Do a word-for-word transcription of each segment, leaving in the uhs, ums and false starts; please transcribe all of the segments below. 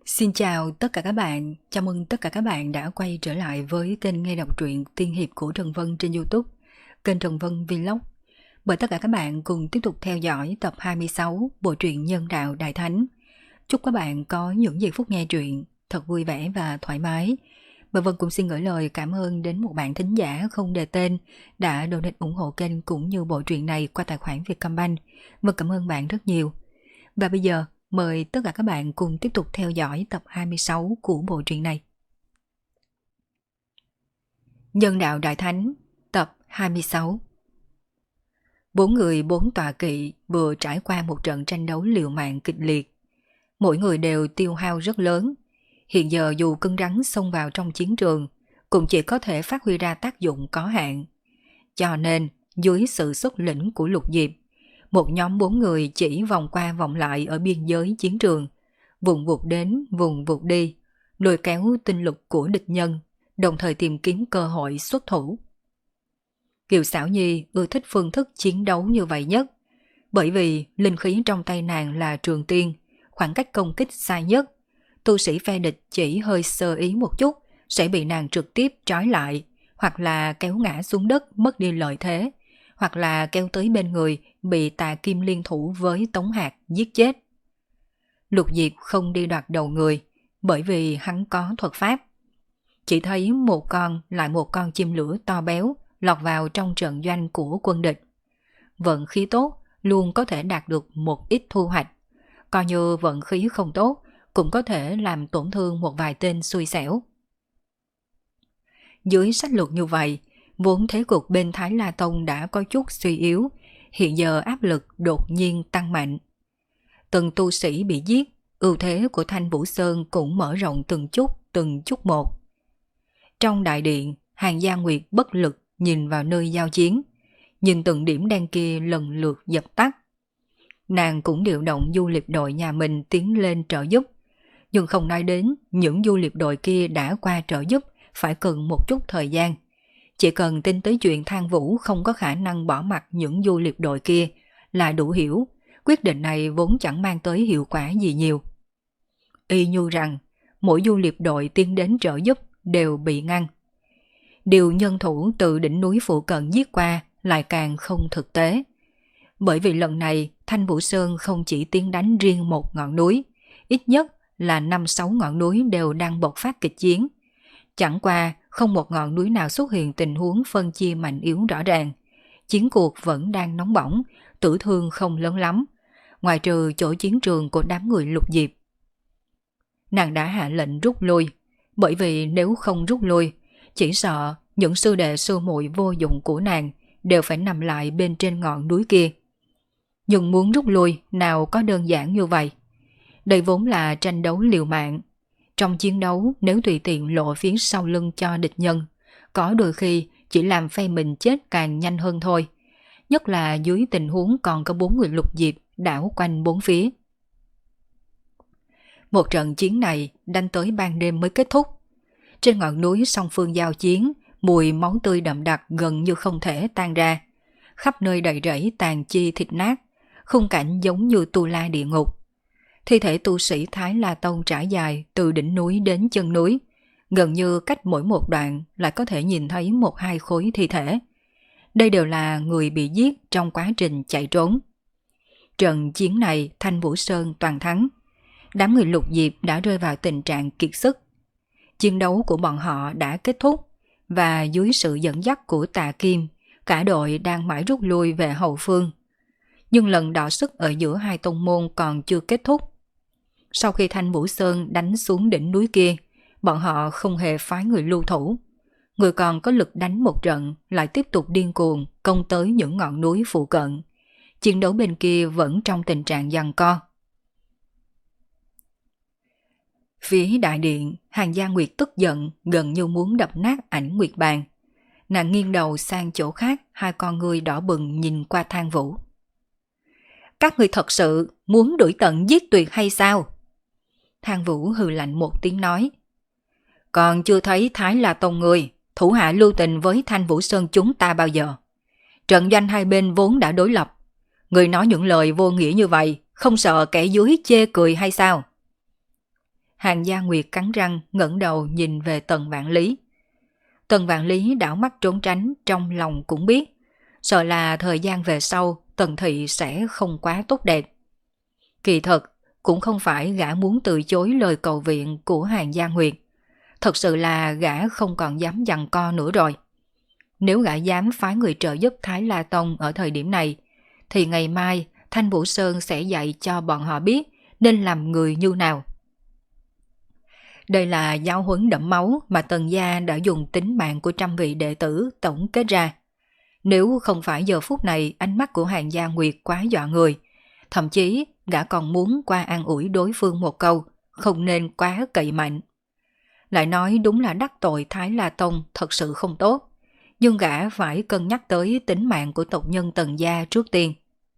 Xin chào tất cả các bạn, chào mừng tất cả các bạn đã quay trở lại với kênh nghe đọc truyện tiên hiệp của Trần Vân trên YouTube, kênh Trần Vân Vlog. Mời tất cả các bạn cùng tiếp tục theo dõi tập hai mươi sáu bộ truyện Nhân đạo Đại Thánh. Chúc các bạn có những giây phút nghe truyện thật vui vẻ và thoải mái. Và Vân cũng xin gửi lời cảm ơn đến một bạn thính giả không đề tên đã donate ủng hộ kênh cũng như bộ truyện này qua tài khoản Vietcombank. Vân cảm ơn bạn rất nhiều. Và bây giờ mời tất cả các bạn cùng tiếp tục theo dõi tập hai mươi sáu của bộ truyện này. Nhân đạo Đại Thánh, tập hai mươi sáu. Bốn người bốn tọa kỵ vừa trải qua một trận tranh đấu liều mạng kịch liệt. Mỗi người đều tiêu hao rất lớn. Hiện giờ dù cứng rắn xông vào trong chiến trường, cũng chỉ có thể phát huy ra tác dụng có hạn. Cho nên, dưới sự xuất lĩnh của Lục Diệp, một nhóm bốn người chỉ vòng qua vòng lại ở biên giới chiến trường, vùng vụt đến, vùng vụt đi, lôi kéo tinh lực của địch nhân, đồng thời tìm kiếm cơ hội xuất thủ. Kiều Xảo Nhi ưa thích phương thức chiến đấu như vậy nhất, bởi vì linh khí trong tay nàng là trường tiên, khoảng cách công kích xa nhất. Tu sĩ phe địch chỉ hơi sơ ý một chút sẽ bị nàng trực tiếp trói lại, hoặc là kéo ngã xuống đất mất đi lợi thế, hoặc là kéo tới bên người bị Tà Kim liên thủ với Tống Hạc giết chết. Lục Diệp không đi đoạt đầu người, bởi vì hắn có thuật pháp. Chỉ thấy một con lại một con chim lửa to béo lọt vào trong trận doanh của quân địch. Vận khí tốt luôn có thể đạt được một ít thu hoạch, coi như vận khí không tốt cũng có thể làm tổn thương một vài tên xui xẻo. Dưới sách lược như vậy, vốn thế cục bên Thái La Tông đã có chút suy yếu, hiện giờ áp lực đột nhiên tăng mạnh. Từng tu sĩ bị giết, ưu thế của Thanh Vũ Sơn cũng mở rộng từng chút, từng chút một. Trong đại điện, Hàng Gia Nguyệt bất lực nhìn vào nơi giao chiến, nhìn từng điểm đen kia lần lượt dập tắt. Nàng cũng điều động du liệp đội nhà mình tiến lên trợ giúp, nhưng không nói đến những du liệp đội kia đã qua trợ giúp phải cần một chút thời gian. Chỉ cần tin tới chuyện Thang Vũ không có khả năng bỏ mặc những du liệp đội kia là đủ hiểu, quyết định này vốn chẳng mang tới hiệu quả gì nhiều. Y như rằng, mỗi du liệp đội tiến đến trợ giúp đều bị ngăn. Điều nhân thủ từ đỉnh núi phụ cận giết qua lại càng không thực tế. Bởi vì lần này Thanh Vũ Sơn không chỉ tiến đánh riêng một ngọn núi, ít nhất là năm sáu ngọn núi đều đang bộc phát kịch chiến. Chẳng qua không một ngọn núi nào xuất hiện tình huống phân chia mạnh yếu rõ ràng. Chiến cuộc vẫn đang nóng bỏng, tử thương không lớn lắm, ngoài trừ chỗ chiến trường của đám người Lục Diệp. Nàng đã hạ lệnh rút lui, bởi vì nếu không rút lui, chỉ sợ những sư đệ sư muội vô dụng của nàng đều phải nằm lại bên trên ngọn núi kia. Nhưng muốn rút lui nào có đơn giản như vậy. Đây vốn là tranh đấu liều mạng. Trong chiến đấu nếu tùy tiện lộ phía sau lưng cho địch nhân, có đôi khi chỉ làm phe mình chết càng nhanh hơn thôi. Nhất là dưới tình huống còn có bốn người Lục Diệp đảo quanh bốn phía. Một trận chiến này đánh tới ban đêm mới kết thúc. Trên ngọn núi song phương giao chiến, mùi máu tươi đậm đặc gần như không thể tan ra. Khắp nơi đầy rẫy tàn chi thịt nát, khung cảnh giống như tu la địa ngục. Thi thể tu sĩ Thái La Tông trải dài từ đỉnh núi đến chân núi, gần như cách mỗi một đoạn lại có thể nhìn thấy một hai khối thi thể. Đây đều là người bị giết trong quá trình chạy trốn. Trận chiến này Thanh Vũ Sơn toàn thắng. Đám người Lục Diệp đã rơi vào tình trạng kiệt sức. Chiến đấu của bọn họ đã kết thúc, và dưới sự dẫn dắt của Tà Kim, cả đội đang mãi rút lui về hậu phương. Nhưng lần đọ sức ở giữa hai tông môn còn chưa kết thúc. Sau khi Thanh Vũ Sơn đánh xuống đỉnh núi kia, bọn họ không hề phái người lưu thủ. Người còn có lực đánh một trận lại tiếp tục điên cuồng công tới những ngọn núi phụ cận. Chiến đấu bên kia vẫn trong tình trạng giằng co. Phía đại điện, Hàng Gia Nguyệt tức giận gần như muốn đập nát ảnh Nguyệt Bàn. Nàng nghiêng đầu sang chỗ khác, hai con ngươi đỏ bừng nhìn qua Thang Vũ. Các người thật sự muốn đuổi tận giết tuyệt hay sao? Thang Vũ hừ lạnh một tiếng nói. Còn chưa thấy Thái La Tông người thủ hạ lưu tình với Thanh Vũ Sơn chúng ta bao giờ. Trận doanh hai bên vốn đã đối lập. Người nói những lời vô nghĩa như vậy, không sợ kẻ dưới chê cười hay sao? Hàng Gia Nguyệt cắn răng ngẩng đầu nhìn về Tần Vạn Lý. Tần Vạn Lý đảo mắt trốn tránh, trong lòng cũng biết, sợ là thời gian về sau Tần thị sẽ không quá tốt đẹp. Kỳ thật, cũng không phải gã muốn từ chối lời cầu viện của Hàng Gia Nguyệt. Thật sự là gã không còn dám giằng co nữa rồi. Nếu gã dám phái người trợ giúp Thái La Tông ở thời điểm này, thì ngày mai Thanh Vũ Sơn sẽ dạy cho bọn họ biết nên làm người như nào. Đây là giáo huấn đẫm máu mà Tần gia đã dùng tính mạng của trăm vị đệ tử tổng kết ra. Nếu không phải giờ phút này ánh mắt của Hàng Gia Nguyệt quá dọa người, thậm chí gã còn muốn qua an ủi đối phương một câu, không nên quá cậy mạnh. Lại nói đúng là đắc tội Thái La Tông thật sự không tốt, nhưng gã phải cân nhắc tới tính mạng của tộc nhân Tần gia trước tiên.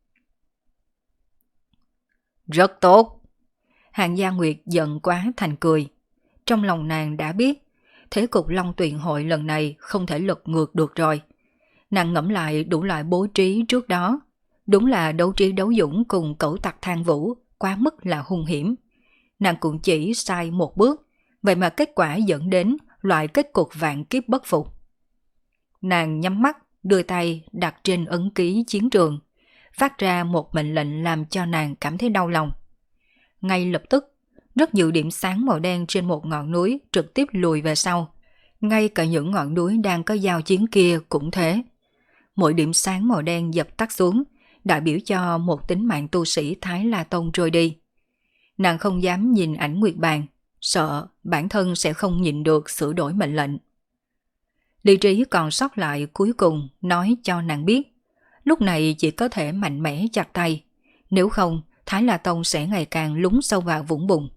Rất tốt. Hàng Gia Nguyệt giận quá thành cười. Trong lòng nàng đã biết, thế cục Long Tuyền hội lần này không thể lật ngược được rồi. Nàng ngẫm lại đủ loại bố trí trước đó, đúng là đấu trí đấu dũng cùng cẩu tặc Thang Vũ quá mức là hung hiểm. Nàng cũng chỉ sai một bước, vậy mà kết quả dẫn đến loại kết cục vạn kiếp bất phục. Nàng nhắm mắt, đưa tay đặt trên ấn ký chiến trường, phát ra một mệnh lệnh làm cho nàng cảm thấy đau lòng. Ngay lập tức, rất nhiều điểm sáng màu đen trên một ngọn núi trực tiếp lùi về sau. Ngay cả những ngọn núi đang có giao chiến kia cũng thế. Mỗi điểm sáng màu đen dập tắt xuống, đại biểu cho một tính mạng tu sĩ Thái La Tông trôi đi. Nàng không dám nhìn ảnh nguyệt bàn, sợ bản thân sẽ không nhịn được sửa đổi mệnh lệnh. Lý trí còn sót lại cuối cùng nói cho nàng biết, lúc này chỉ có thể mạnh mẽ chặt tay, nếu không Thái La Tông sẽ ngày càng lún sâu vào vũng bùn.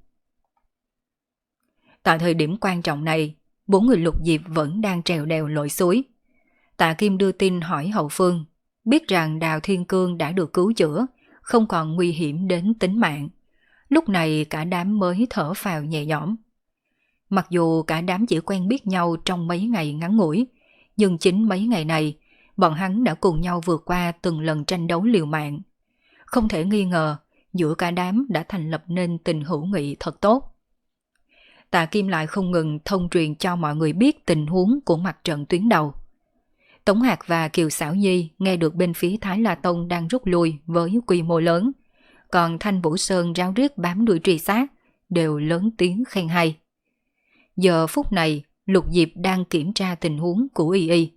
Tại thời điểm quan trọng này, bốn người Lục Diệp vẫn đang trèo đèo lội suối. Tạ Kim đưa tin hỏi hậu phương, biết rằng Đào Thiên Cương đã được cứu chữa, không còn nguy hiểm đến tính mạng. Lúc này cả đám mới thở phào nhẹ nhõm. Mặc dù cả đám chỉ quen biết nhau trong mấy ngày ngắn ngủi, nhưng chính mấy ngày này, bọn hắn đã cùng nhau vượt qua từng lần tranh đấu liều mạng. Không thể nghi ngờ, giữa cả đám đã thành lập nên tình hữu nghị thật tốt. Tạ Kim lại không ngừng thông truyền cho mọi người biết tình huống của mặt trận tuyến đầu. Tống Hạc và Kiều Xảo Nhi nghe được bên phía Thái La Tông đang rút lui với quy mô lớn, còn Thanh Vũ Sơn ráo riết bám đuổi truy sát, đều lớn tiếng khen hay. Giờ phút này, Lục Diệp đang kiểm tra tình huống của Y Y.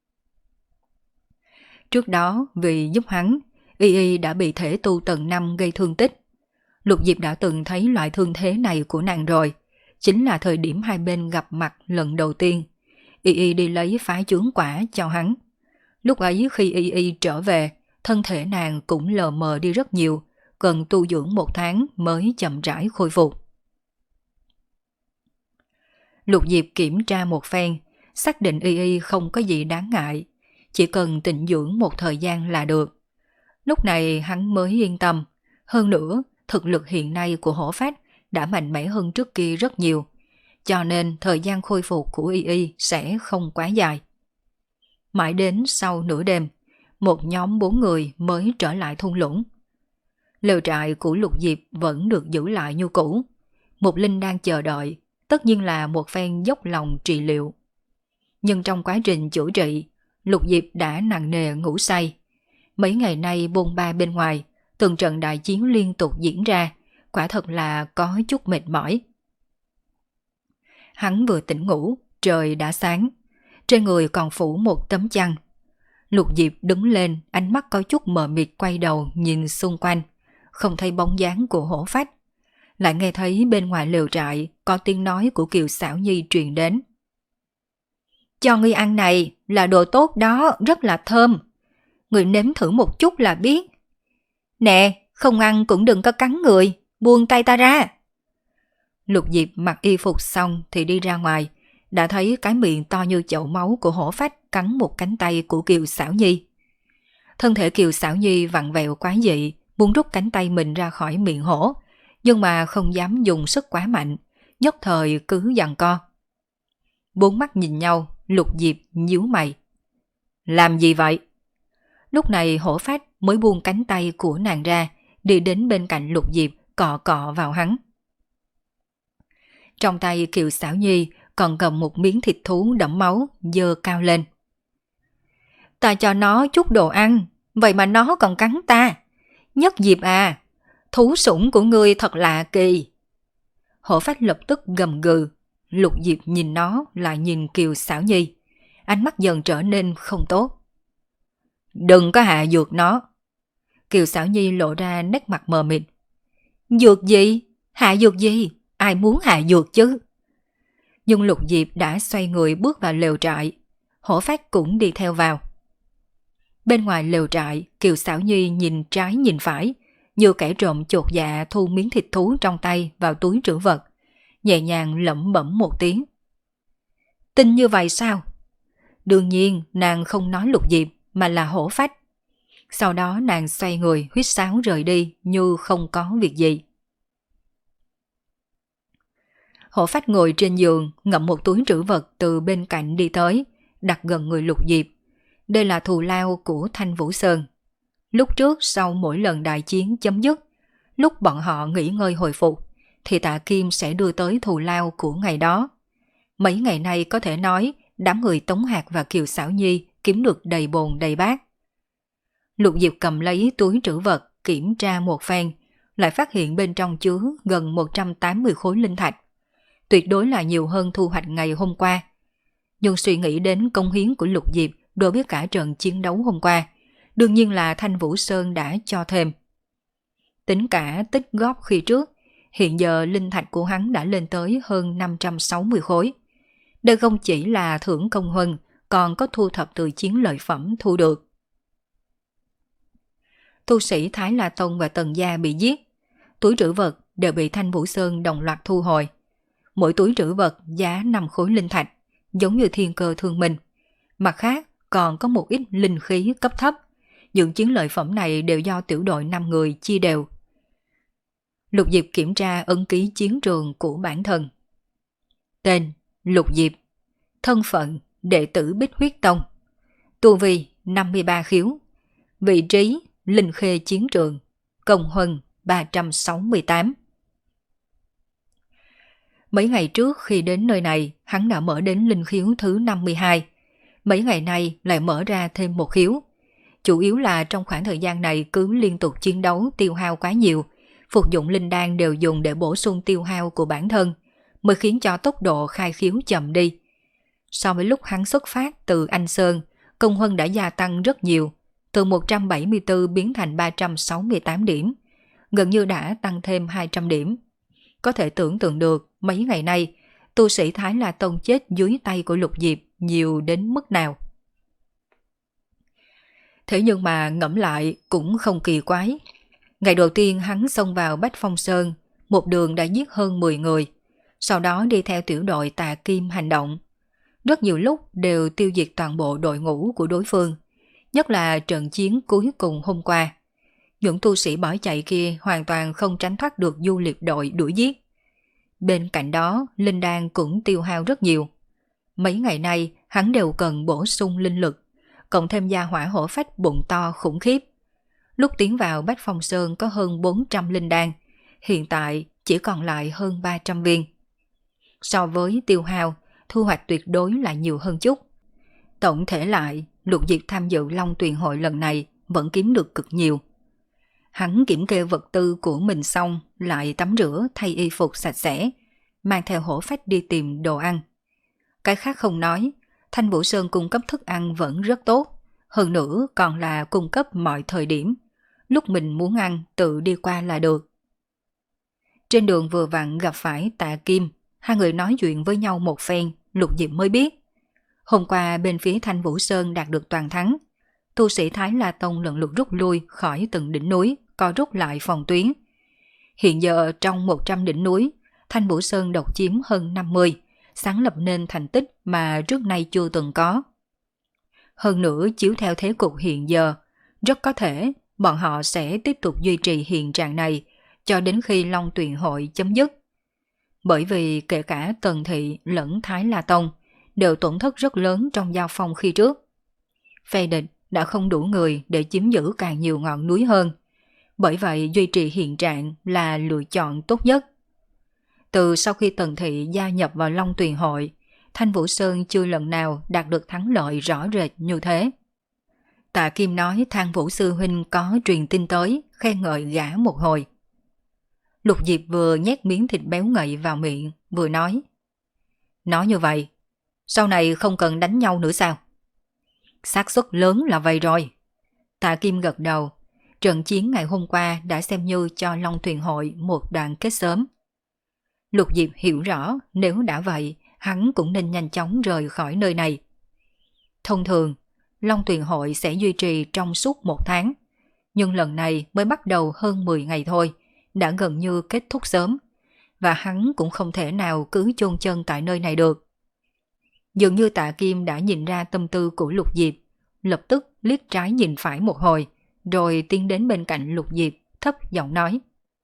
Trước đó, vì giúp hắn, Y Y đã bị thể tu tầng năm gây thương tích. Lục Diệp đã từng thấy loại thương thế này của nàng rồi, chính là thời điểm hai bên gặp mặt lần đầu tiên. Y Y đi lấy phái chướng quả cho hắn. Lúc ấy khi Y Y trở về, thân thể nàng cũng lờ mờ đi rất nhiều, cần tu dưỡng một tháng mới chậm rãi khôi phục. Lục Diệp kiểm tra một phen, xác định Y Y không có gì đáng ngại, chỉ cần tịnh dưỡng một thời gian là được. Lúc này hắn mới yên tâm, hơn nữa thực lực hiện nay của Hổ Phách đã mạnh mẽ hơn trước kia rất nhiều, cho nên thời gian khôi phục của Y Y sẽ không quá dài. Mãi đến sau nửa đêm, một nhóm bốn người mới trở lại thung lũng. Lều trại của Lục Diệp vẫn được giữ lại như cũ. Một Linh đang chờ đợi, tất nhiên là một phen dốc lòng trị liệu. Nhưng trong quá trình chữa trị, Lục Diệp đã nặng nề ngủ say. Mấy ngày nay bôn ba bên ngoài, từng trận đại chiến liên tục diễn ra, quả thật là có chút mệt mỏi. Hắn vừa tỉnh ngủ, trời đã sáng, trên người còn phủ một tấm chăn. Lục Diệp đứng lên, ánh mắt có chút mờ mịt quay đầu nhìn xung quanh, không thấy bóng dáng của Hổ Phách. Lại nghe thấy bên ngoài lều trại có tiếng nói của Kiều Xảo Nhi truyền đến. Cho ngươi ăn này là đồ tốt đó, rất là thơm. Ngươi nếm thử một chút là biết. Nè, không ăn cũng đừng có cắn người, buông tay ta ra. Lục Diệp mặc y phục xong thì đi ra ngoài, đã thấy cái miệng to như chậu máu của Hổ Phách cắn một cánh tay của Kiều Xảo Nhi. Thân thể Kiều Xảo Nhi vặn vẹo quá dị, muốn rút cánh tay mình ra khỏi miệng hổ, nhưng mà không dám dùng sức quá mạnh, nhất thời cứ giằng co. Bốn mắt nhìn nhau, Lục Diệp nhíu mày. Làm gì vậy? Lúc này Hổ Phách mới buông cánh tay của nàng ra, đi đến bên cạnh Lục Diệp cọ cọ vào hắn. Trong tay Kiều Xảo Nhi còn cầm một miếng thịt thú đẫm máu giơ cao lên. Ta cho nó chút đồ ăn, vậy mà nó còn cắn ta. Nhất Diệp à, thú sủng của ngươi thật lạ kỳ. Hổ phách lập tức gầm gừ. Lục Diệp nhìn nó lại nhìn Kiều Xảo Nhi, ánh mắt dần trở nên không tốt. Đừng có hạ dược nó. Kiều Xảo Nhi lộ ra nét mặt mờ mịt. Dược gì? Hạ dược gì? Ai muốn hạ dược chứ? Nhưng Lục Diệp đã xoay người bước vào lều trại. Hổ phách cũng đi theo vào. Bên ngoài lều trại, Kiều Xảo Nhi nhìn trái nhìn phải, như kẻ trộm chột dạ thu miếng thịt thú trong tay vào túi trữ vật, nhẹ nhàng lẩm bẩm một tiếng. Tin như vậy sao? Đương nhiên nàng không nói Lục Diệp mà là Hổ phách. Sau đó nàng xoay người huýt sáo rời đi như không có việc gì. Hổ phách ngồi trên giường ngậm một túi trữ vật từ bên cạnh đi tới, đặt gần người Lục Diệp. Đây là thù lao của Thanh Vũ Sơn. Lúc trước sau mỗi lần đại chiến chấm dứt, lúc bọn họ nghỉ ngơi hồi phục, thì Tạ Kim sẽ đưa tới thù lao của ngày đó. Mấy ngày nay có thể nói đám người Tống Hạc và Kiều Xảo Nhi kiếm được đầy bồn đầy bát. Lục Diệp cầm lấy túi trữ vật kiểm tra một phen, lại phát hiện bên trong chứa gần một trăm tám mươi khối linh thạch. Tuyệt đối là nhiều hơn thu hoạch ngày hôm qua. Nhưng suy nghĩ đến công hiến của Lục Diệp đối với cả trận chiến đấu hôm qua, đương nhiên là Thanh Vũ Sơn đã cho thêm. Tính cả tích góp khi trước, hiện giờ linh thạch của hắn đã lên tới hơn năm trăm sáu mươi khối. Đây không chỉ là thưởng công huân, còn có thu thập từ chiến lợi phẩm thu được. Tu sĩ Thái La Tông và Tần Gia bị giết, túi trữ vật đều bị Thanh Vũ Sơn đồng loạt thu hồi. Mỗi túi trữ vật giá năm khối linh thạch, giống như thiên cơ thương minh. Mặt khác còn có một ít linh khí cấp thấp. Những chiến lợi phẩm này đều do tiểu đội năm người chia đều. Lục Diệp kiểm tra ấn ký chiến trường của bản thân. Tên Lục Diệp, thân phận đệ tử Bích Huyết Tông, tu vi năm mươi ba khiếu, vị trí Linh Khê chiến trường, công huân ba trăm sáu mươi tám. Mấy ngày trước khi đến nơi này, hắn đã mở đến linh khiếu thứ năm mươi hai. Mấy ngày nay lại mở ra thêm một khiếu. Chủ yếu là trong khoảng thời gian này cứ liên tục chiến đấu tiêu hao quá nhiều, phục dụng linh đan đều dùng để bổ sung tiêu hao của bản thân, mới khiến cho tốc độ khai khiếu chậm đi. So với lúc hắn xuất phát từ Anh Sơn, công huân đã gia tăng rất nhiều, từ một trăm bảy mươi tư biến thành ba trăm sáu mươi tám điểm, gần như đã tăng thêm hai trăm điểm. Có thể tưởng tượng được mấy ngày nay, tu sĩ Thái La Tông chết dưới tay của Lục Diệp nhiều đến mức nào. Thế nhưng mà ngẫm lại cũng không kỳ quái. Ngày đầu tiên hắn xông vào Bách Phong Sơn, một đường đã giết hơn mười người, sau đó đi theo tiểu đội Tà Kim hành động. Rất nhiều lúc đều tiêu diệt toàn bộ đội ngũ của đối phương, nhất là trận chiến cuối cùng hôm qua. Những tu sĩ bỏ chạy kia hoàn toàn không tránh thoát được du liệp đội đuổi giết. Bên cạnh đó, linh đan cũng tiêu hao rất nhiều. Mấy ngày nay, hắn đều cần bổ sung linh lực, cộng thêm gia hỏa hổ phách bụng to khủng khiếp. Lúc tiến vào Bách Phong Sơn có hơn bốn trăm linh đan, hiện tại chỉ còn lại hơn ba trăm viên. So với tiêu hao, thu hoạch tuyệt đối là nhiều hơn chút. Tổng thể lại, Lục Diệp tham dự Long Tuyền Hội lần này vẫn kiếm được cực nhiều. Hắn kiểm kê vật tư của mình xong, lại tắm rửa thay y phục sạch sẽ, mang theo hổ phách đi tìm đồ ăn. Cái khác không nói, Thanh Vũ Sơn cung cấp thức ăn vẫn rất tốt, hơn nữa còn là cung cấp mọi thời điểm. Lúc mình muốn ăn tự đi qua là được. Trên đường vừa vặn gặp phải Tạ Kim, hai người nói chuyện với nhau một phen, Lục Diệp mới biết. Hôm qua bên phía Thanh Vũ Sơn đạt được toàn thắng, tu sĩ Thái La Tông lần lượt rút lui khỏi từng đỉnh núi, co rút lại phòng tuyến. Hiện giờ trong một trăm đỉnh núi, Thanh Vũ Sơn độc chiếm hơn năm mươi, sáng lập nên thành tích mà trước nay chưa từng có. Hơn nữa chiếu theo thế cục hiện giờ, rất có thể bọn họ sẽ tiếp tục duy trì hiện trạng này cho đến khi Long Tuyền Hội chấm dứt. Bởi vì kể cả Tần Thị lẫn Thái La Tông đều tổn thất rất lớn trong giao phong khi trước. Phe địch đã không đủ người để chiếm giữ càng nhiều ngọn núi hơn. Bởi vậy duy trì hiện trạng là lựa chọn tốt nhất. Từ sau khi Tần Thị gia nhập vào Long Tuyền Hội, Thanh Vũ Sơn chưa lần nào đạt được thắng lợi rõ rệt như thế. Tạ Kim nói Thang Vũ sư huynh có truyền tin tới, khen ngợi gã một hồi. Lục Diệp vừa nhét miếng thịt béo ngậy vào miệng, vừa nói. Nói như vậy, sau này không cần đánh nhau nữa sao? Xác suất lớn là vậy rồi. Tạ Kim gật đầu. Trận chiến ngày hôm qua đã xem như cho Long Tuyền Hội một đoạn kết sớm. Lục Diệp hiểu rõ nếu đã vậy, hắn cũng nên nhanh chóng rời khỏi nơi này. Thông thường, Long Tuyền Hội sẽ duy trì trong suốt một tháng. Nhưng lần này mới bắt đầu hơn mười ngày thôi, đã gần như kết thúc sớm. Và hắn cũng không thể nào cứ chôn chân tại nơi này được. Dường như Tạ Kim đã nhìn ra tâm tư của Lục Diệp, lập tức liếc trái nhìn phải một hồi, rồi tiến đến bên cạnh Lục Diệp, thấp giọng nói.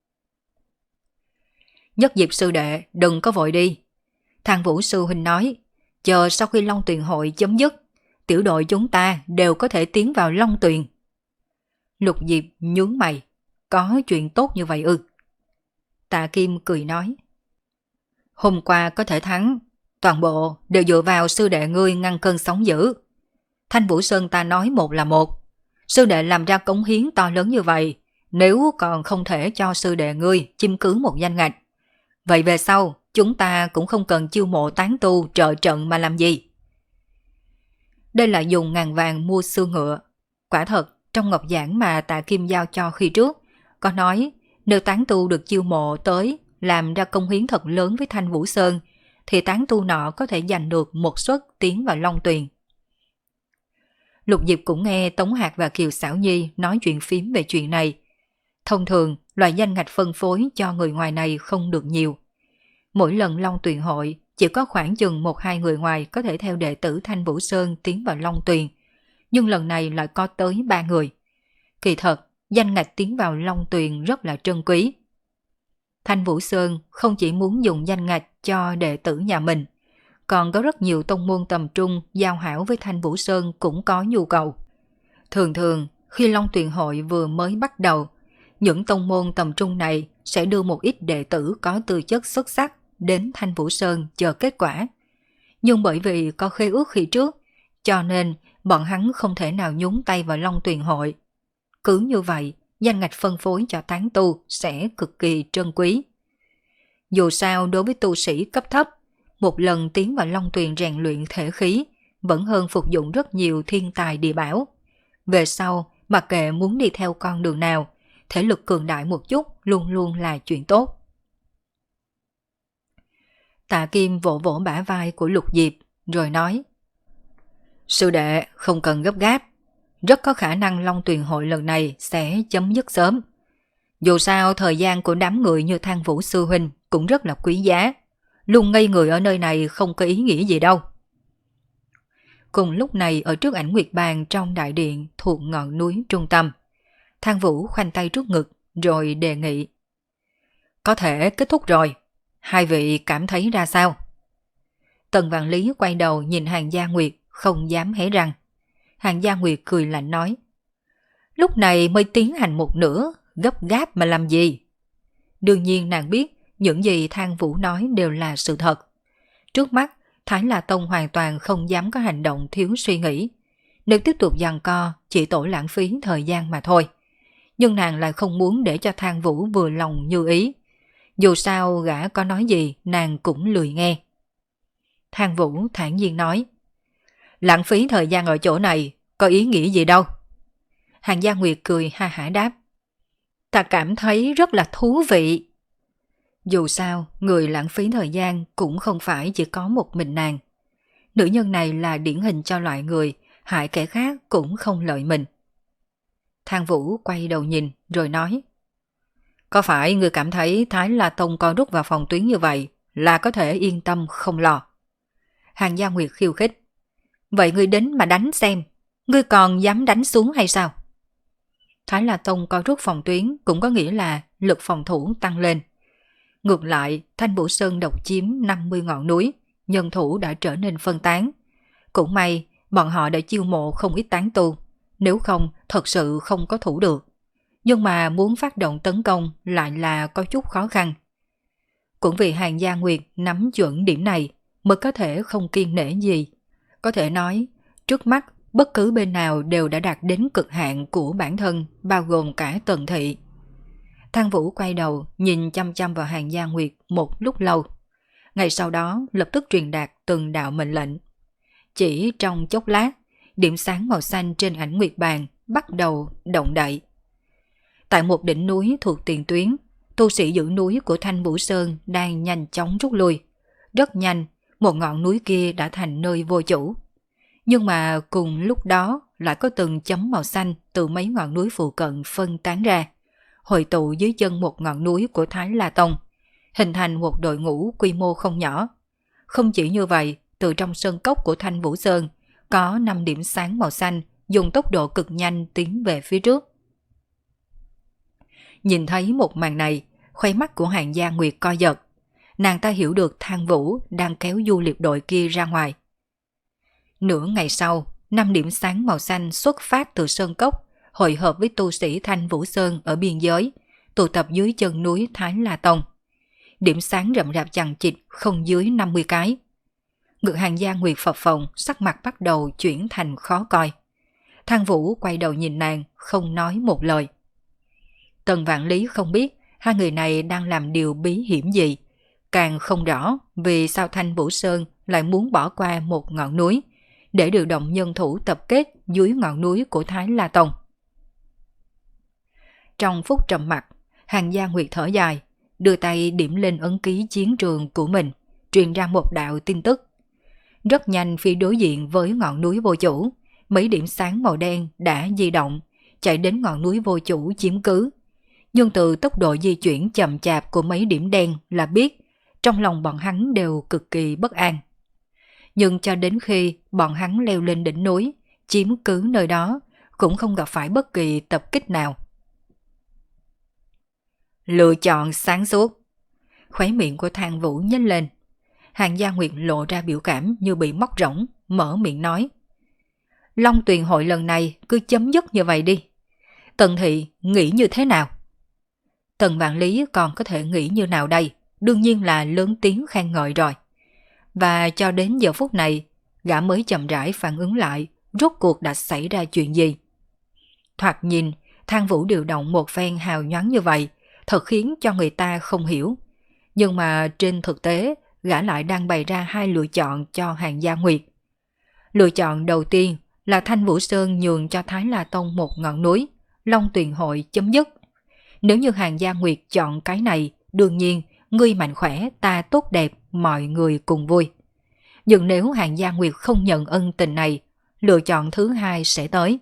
Nhất Diệp sư đệ, đừng có vội đi. Thang Vũ sư huynh nói, chờ sau khi Long Tuyền Hội chấm dứt, tiểu đội chúng ta đều có thể tiến vào Long Tuyền. Lục Diệp nhướng mày, có chuyện tốt như vậy ư? Tạ Kim cười nói. Hôm qua có thể thắng, toàn bộ đều dựa vào sư đệ ngươi ngăn cơn sóng dữ. Thanh Vũ Sơn ta nói một là một. Sư đệ làm ra cống hiến to lớn như vậy, nếu còn không thể cho sư đệ ngươi chiếm cứ một danh ngạch, vậy về sau chúng ta cũng không cần chiêu mộ tán tu trợ trận mà làm gì. Đây là dùng ngàn vàng mua xương ngựa. Quả thật, trong ngọc giảng mà Tạ Kim giao cho khi trước, có nói nếu tán tu được chiêu mộ tới làm ra công hiến thật lớn với Thanh Vũ Sơn, thì tán tu nọ có thể giành được một suất tiến vào Long Tuyền. Lục Diệp cũng nghe Tống Hạc và Kiều Xảo Nhi nói chuyện phím về chuyện này. Thông thường, loại danh ngạch phân phối cho người ngoài này không được nhiều. Mỗi lần Long Tuyền Hội, chỉ có khoảng chừng một hai người ngoài có thể theo đệ tử Thanh Vũ Sơn tiến vào Long Tuyền, nhưng lần này lại có tới ba người. Kỳ thật, danh ngạch tiến vào Long Tuyền rất là trân quý. Thanh Vũ Sơn không chỉ muốn dùng danh ngạch cho đệ tử nhà mình, còn có rất nhiều tông môn tầm trung giao hảo với Thanh Vũ Sơn cũng có nhu cầu. Thường thường, khi Long Tuyền Hội vừa mới bắt đầu, những tông môn tầm trung này sẽ đưa một ít đệ tử có tư chất xuất sắc đến Thanh Vũ Sơn chờ kết quả. Nhưng bởi vì có khế ước khi trước, cho nên bọn hắn không thể nào nhúng tay vào Long Tuyền Hội. Cứ như vậy, danh ngạch phân phối cho tán tu sẽ cực kỳ trân quý. Dù sao đối với tu sĩ cấp thấp, một lần tiến vào Long Tuyền rèn luyện thể khí vẫn hơn phục dụng rất nhiều thiên tài địa bảo. Về sau, mặc kệ muốn đi theo con đường nào, thể lực cường đại một chút luôn luôn là chuyện tốt. Tạ Kim vỗ vỗ bả vai của Lục Diệp, rồi nói. Sư đệ không cần gấp gáp, rất có khả năng Long Tuyền Hội lần này sẽ chấm dứt sớm. Dù sao thời gian của đám người như Thang Vũ sư huynh cũng rất là quý giá, luôn ngây người ở nơi này không có ý nghĩa gì đâu. Cùng lúc này ở trước ảnh nguyệt bàn trong đại điện thuộc ngọn núi trung tâm, Thang Vũ khoanh tay trước ngực rồi đề nghị. Có thể kết thúc rồi, hai vị cảm thấy ra sao? Tần Vạn Lý quay đầu nhìn Hàn Gia Nguyệt không dám hé răng. Hàn Gia Nguyệt cười lạnh nói. Lúc này mới tiến hành một nửa, gấp gáp mà làm gì? Đương nhiên nàng biết những gì Thang Vũ nói đều là sự thật. Trước mắt, Thái La Tông hoàn toàn không dám có hành động thiếu suy nghĩ. Nếu tiếp tục giằng co, chỉ tổ lãng phí thời gian mà thôi. Nhưng nàng lại không muốn để cho Thang Vũ vừa lòng như ý. Dù sao gã có nói gì, nàng cũng lười nghe. Thang Vũ thản nhiên nói. Lãng phí thời gian ở chỗ này, có ý nghĩa gì đâu. Hàn Gia Nguyệt cười ha hả đáp. Ta cảm thấy rất là thú vị. Dù sao, người lãng phí thời gian cũng không phải chỉ có một mình nàng. Nữ nhân này là điển hình cho loại người, hại kẻ khác cũng không lợi mình. Thang Vũ quay đầu nhìn rồi nói. Có phải người cảm thấy Thái La Tông co rút vào phòng tuyến như vậy là có thể yên tâm không lo? Hàn Gia Nguyệt khiêu khích. Vậy ngươi đến mà đánh xem, ngươi còn dám đánh xuống hay sao? Thái La Tông co rút phòng tuyến cũng có nghĩa là lực phòng thủ tăng lên. Ngược lại, Thanh Vũ Sơn độc chiếm năm mươi ngọn núi, nhân thủ đã trở nên phân tán. Cũng may, bọn họ đã chiêu mộ không ít tán tu, nếu không thật sự không có thủ được. Nhưng mà muốn phát động tấn công lại là có chút khó khăn. Cũng vì Hàn Gia Nguyệt nắm chuẩn điểm này mới có thể không kiêng nể gì. Có thể nói, trước mắt bất cứ bên nào đều đã đạt đến cực hạn của bản thân, bao gồm cả Tần Thị. Thang Vũ quay đầu nhìn chăm chăm vào Hàn Gia Nguyệt một lúc lâu. Ngày sau đó lập tức truyền đạt từng đạo mệnh lệnh. Chỉ trong chốc lát, điểm sáng màu xanh trên ảnh nguyệt bàn bắt đầu động đậy. Tại một đỉnh núi thuộc tiền tuyến, tu sĩ giữ núi của Thanh Vũ Sơn đang nhanh chóng rút lui. Rất nhanh, một ngọn núi kia đã thành nơi vô chủ. Nhưng mà cùng lúc đó lại có từng chấm màu xanh từ mấy ngọn núi phụ cận phân tán ra, hội tụ dưới chân một ngọn núi của Thái La Tông, hình thành một đội ngũ quy mô không nhỏ. Không chỉ như vậy, từ trong sơn cốc của Thanh Vũ Sơn có năm điểm sáng màu xanh dùng tốc độ cực nhanh tiến về phía trước. Nhìn thấy một màn này, khóe mắt của Hàn Gia Nguyệt co giật. Nàng ta hiểu được Thang Vũ đang kéo du liệp đội kia ra ngoài. Nửa ngày sau, năm điểm sáng màu xanh xuất phát từ sơn cốc, hội hợp với tu sĩ Thanh Vũ Sơn ở biên giới, tụ tập dưới chân núi Thái La Tông. Điểm sáng rậm rạp chằng chịt không dưới năm mươi cái. Ngực Hàn Gia Nguyệt phập phồng, sắc mặt bắt đầu chuyển thành khó coi. Thang Vũ quay đầu nhìn nàng, không nói một lời. Tần Vạn Lý không biết hai người này đang làm điều bí hiểm gì, càng không rõ vì sao Thanh Vũ Sơn lại muốn bỏ qua một ngọn núi để điều động nhân thủ tập kết dưới ngọn núi của Thái La Tông. Trong phút trầm mặc, Hàn Gia Nguyệt thở dài, đưa tay điểm lên ấn ký chiến trường của mình, truyền ra một đạo tin tức. Rất nhanh phía đối diện với ngọn núi vô chủ, mấy điểm sáng màu đen đã di động, chạy đến ngọn núi vô chủ chiếm cứ. Nhưng từ tốc độ di chuyển chậm chạp của mấy điểm đen là biết, trong lòng bọn hắn đều cực kỳ bất an. Nhưng cho đến khi bọn hắn leo lên đỉnh núi, chiếm cứ nơi đó, cũng không gặp phải bất kỳ tập kích nào. Lựa chọn sáng suốt. Khóe miệng của Thang Vũ nhếch lên. Hàn Gia Nguyệt lộ ra biểu cảm như bị móc rỗng, mở miệng nói. Long Tuyền hội lần này cứ chấm dứt như vậy đi. Tần Thị nghĩ như thế nào? Tần Vạn Lý còn có thể nghĩ như nào đây? Đương nhiên là lớn tiếng khen ngợi rồi. Và cho đến giờ phút này, gã mới chậm rãi phản ứng lại rốt cuộc đã xảy ra chuyện gì. Thoạt nhìn, Thang Vũ điều động một phen hào nhoáng như vậy, thật khiến cho người ta không hiểu. Nhưng mà trên thực tế, gã lại đang bày ra hai lựa chọn cho Hàn Gia Nguyệt. Lựa chọn đầu tiên là Thanh Vũ Sơn nhường cho Thái La Tông một ngọn núi, Long Tuyền hội chấm dứt. Nếu như Hàn Gia Nguyệt chọn cái này, đương nhiên, ngươi mạnh khỏe, ta tốt đẹp, mọi người cùng vui. Nhưng nếu Hàn Gia Nguyệt không nhận ân tình này, lựa chọn thứ hai sẽ tới.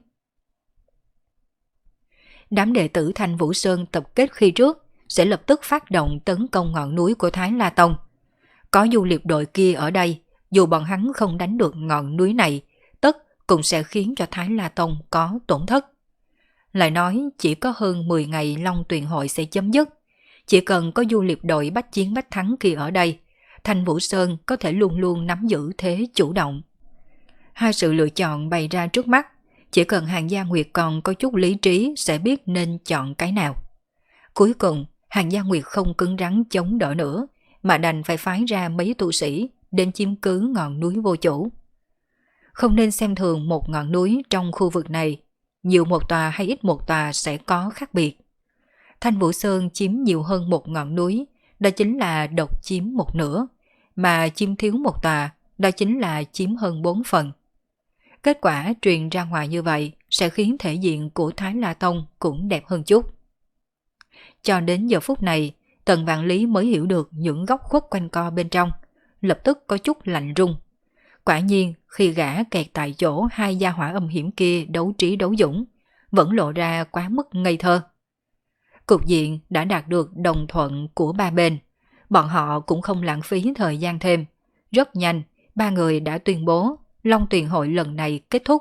Đám đệ tử Thanh Vũ Sơn tập kết khi trước sẽ lập tức phát động tấn công ngọn núi của Thái La Tông. Có du liệp đội kia ở đây, dù bọn hắn không đánh được ngọn núi này, tất cũng sẽ khiến cho Thái La Tông có tổn thất. Lại nói chỉ có hơn mười ngày Long Tuyền hội sẽ chấm dứt. Chỉ cần có du liệp đội bách chiến bách thắng kia ở đây, Thanh Vũ Sơn có thể luôn luôn nắm giữ thế chủ động. Hai sự lựa chọn bày ra trước mắt, chỉ cần Hàn Gia Nguyệt còn có chút lý trí sẽ biết nên chọn cái nào. Cuối cùng, Hàn Gia Nguyệt không cứng rắn chống đỡ nữa, mà đành phải phái ra mấy tu sĩ đến chiếm cứ ngọn núi vô chủ. Không nên xem thường một ngọn núi trong khu vực này, nhiều một tòa hay ít một tòa sẽ có khác biệt. Thanh Vũ Sơn chiếm nhiều hơn một ngọn núi, đó chính là độc chiếm một nửa, mà chiếm thiếu một tòa, đó chính là chiếm hơn bốn phần. Kết quả truyền ra ngoài như vậy sẽ khiến thể diện của Thái La Tông cũng đẹp hơn chút. Cho đến giờ phút này, Tần Vạn Lý mới hiểu được những góc khuất quanh co bên trong, lập tức có chút lạnh run. Quả nhiên, khi gã kẹt tại chỗ hai gia hỏa âm hiểm kia đấu trí đấu dũng, vẫn lộ ra quá mức ngây thơ. Cục diện đã đạt được đồng thuận của ba bên, bọn họ cũng không lãng phí thời gian thêm. Rất nhanh, ba người đã tuyên bố Long Tuyền hội lần này kết thúc.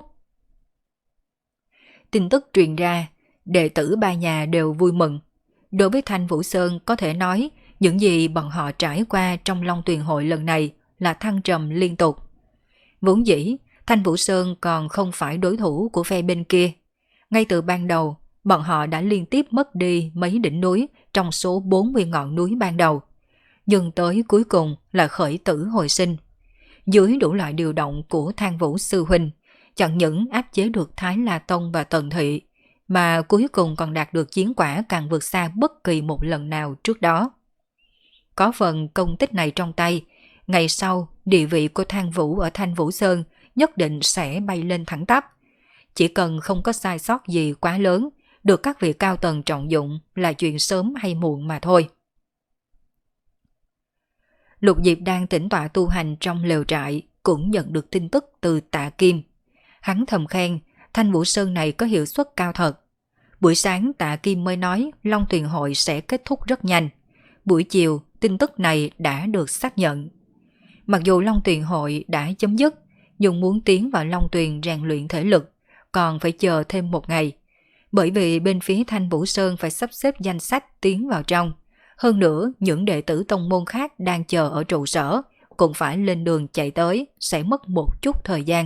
Tin tức truyền ra, đệ tử ba nhà đều vui mừng. Đối với Thanh Vũ Sơn có thể nói, những gì bọn họ trải qua trong Long Tuyền hội lần này là thăng trầm liên tục. Vốn dĩ, Thanh Vũ Sơn còn không phải đối thủ của phe bên kia. Ngay từ ban đầu, bọn họ đã liên tiếp mất đi mấy đỉnh núi trong số bốn mươi ngọn núi ban đầu. nhưng tới cuối cùng là khởi tử hồi sinh. Dưới đủ loại điều động của Thang Vũ sư huynh, chẳng những áp chế được Thái La Tông và Tần Thị, mà cuối cùng còn đạt được chiến quả càng vượt xa bất kỳ một lần nào trước đó. Có phần công tích này trong tay, ngày sau địa vị của Thang Vũ ở Thanh Vũ Sơn nhất định sẽ bay lên thẳng tắp. Chỉ cần không có sai sót gì quá lớn, được các vị cao tầng trọng dụng là chuyện sớm hay muộn mà thôi. Lục Diệp đang tĩnh tọa tu hành trong lều trại, cũng nhận được tin tức từ Tạ Kim. Hắn thầm khen, Thanh Vũ Sơn này có hiệu suất cao thật. Buổi sáng Tạ Kim mới nói Long Tuyền Hội sẽ kết thúc rất nhanh. Buổi chiều, tin tức này đã được xác nhận. Mặc dù Long Tuyền Hội đã chấm dứt, nhưng muốn tiến vào Long Tuyền rèn luyện thể lực, còn phải chờ thêm một ngày. Bởi vì bên phía Thanh Vũ Sơn phải sắp xếp danh sách tiến vào trong. Hơn nữa, những đệ tử tông môn khác đang chờ ở trụ sở, cũng phải lên đường chạy tới, sẽ mất một chút thời gian.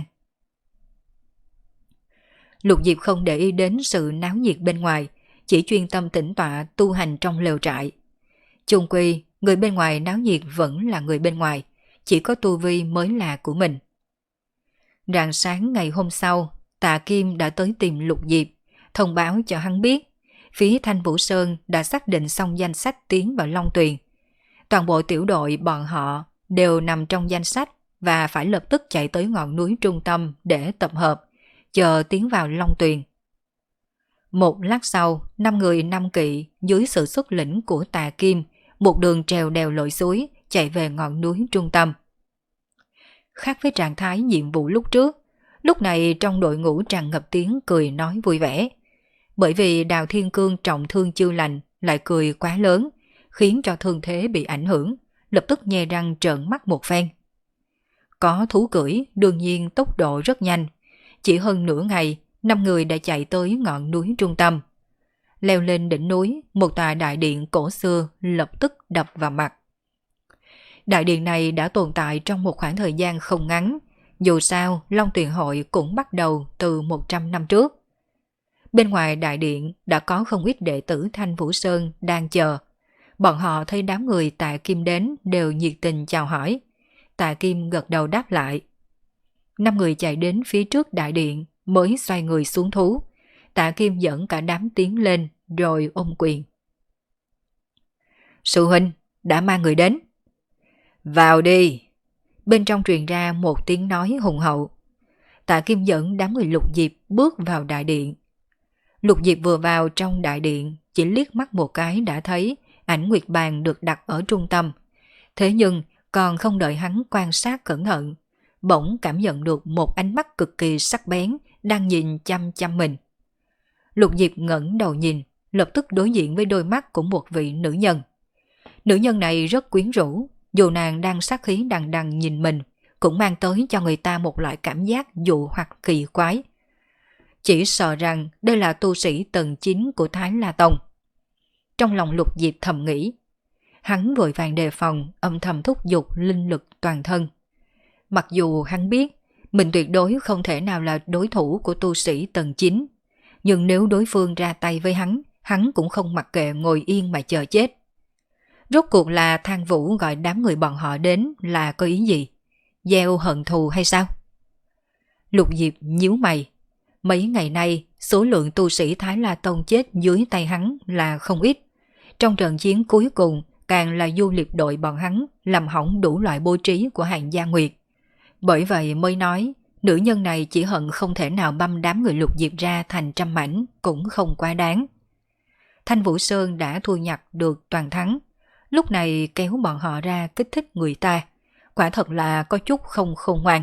Lục Diệp không để ý đến sự náo nhiệt bên ngoài, chỉ chuyên tâm tĩnh tọa tu hành trong lều trại. Chung quy, người bên ngoài náo nhiệt vẫn là người bên ngoài, chỉ có tu vi mới là của mình. Rạng sáng ngày hôm sau, Tạ Kim đã tới tìm Lục Diệp, thông báo cho hắn biết, phía Thanh Vũ Sơn đã xác định xong danh sách tiến vào Long Tuyền. Toàn bộ tiểu đội bọn họ đều nằm trong danh sách và phải lập tức chạy tới ngọn núi trung tâm để tập hợp, chờ tiến vào Long Tuyền. Một lát sau, năm người năm kỵ dưới sự xuất lĩnh của Tạ Kim, một đường trèo đèo lội suối, chạy về ngọn núi trung tâm. Khác với trạng thái nhiệm vụ lúc trước, lúc này trong đội ngũ tràn ngập tiếng cười nói vui vẻ. Bởi vì Đào Thiên Cương trọng thương chưa lành, lại cười quá lớn, khiến cho thương thế bị ảnh hưởng, lập tức nhe răng trợn mắt một phen. Có thú cưỡi, đương nhiên tốc độ rất nhanh. Chỉ hơn nửa ngày, năm người đã chạy tới ngọn núi trung tâm. Leo lên đỉnh núi, một tòa đại điện cổ xưa lập tức đập vào mặt. Đại điện này đã tồn tại trong một khoảng thời gian không ngắn, dù sao Long Tuyền Hội cũng bắt đầu từ một trăm năm trước. Bên ngoài đại điện đã có không ít đệ tử Thanh Vũ Sơn đang chờ. Bọn họ thấy đám người Tạ Kim đến đều nhiệt tình chào hỏi. Tạ Kim gật đầu đáp lại. Năm người chạy đến phía trước đại điện mới xoay người xuống thú. Tạ Kim dẫn cả đám tiến lên rồi ôm quyền. Sư huynh đã mang người đến. Vào đi. Bên trong truyền ra một tiếng nói hùng hậu. Tạ Kim dẫn đám người Lục Diệp bước vào đại điện. Lục Diệp vừa vào trong đại điện, chỉ liếc mắt một cái đã thấy ảnh nguyệt bàn được đặt ở trung tâm. Thế nhưng còn không đợi hắn quan sát cẩn thận, bỗng cảm nhận được một ánh mắt cực kỳ sắc bén đang nhìn chăm chăm mình. Lục Diệp ngẩng đầu nhìn, lập tức đối diện với đôi mắt của một vị nữ nhân. Nữ nhân này rất quyến rũ, dù nàng đang sát khí đằng đằng nhìn mình, cũng mang tới cho người ta một loại cảm giác dụ hoặc kỳ quái. Chỉ sợ rằng đây là tu sĩ tầng chín của Thái La Tông. Trong lòng Lục Diệp thầm nghĩ, hắn vội vàng đề phòng, âm thầm thúc giục linh lực toàn thân. Mặc dù hắn biết mình tuyệt đối không thể nào là đối thủ của tu sĩ tầng chín, nhưng nếu đối phương ra tay với hắn, hắn cũng không mặc kệ ngồi yên mà chờ chết. Rốt cuộc là Thang Vũ gọi đám người bọn họ đến là có ý gì? Gieo hận thù hay sao? Lục Diệp nhíu mày. Mấy ngày nay, số lượng tu sĩ Thái La Tông chết dưới tay hắn là không ít. Trong trận chiến cuối cùng, càng là du liệp đội bọn hắn làm hỏng đủ loại bố trí của hàng Gia Nguyệt. Bởi vậy mới nói, nữ nhân này chỉ hận không thể nào băm đám người Lục Diệp ra thành trăm mảnh, cũng không quá đáng. Thanh Vũ Sơn đã thu nhặt được toàn thắng. Lúc này kéo bọn họ ra kích thích người ta, quả thật là có chút không khôn ngoan.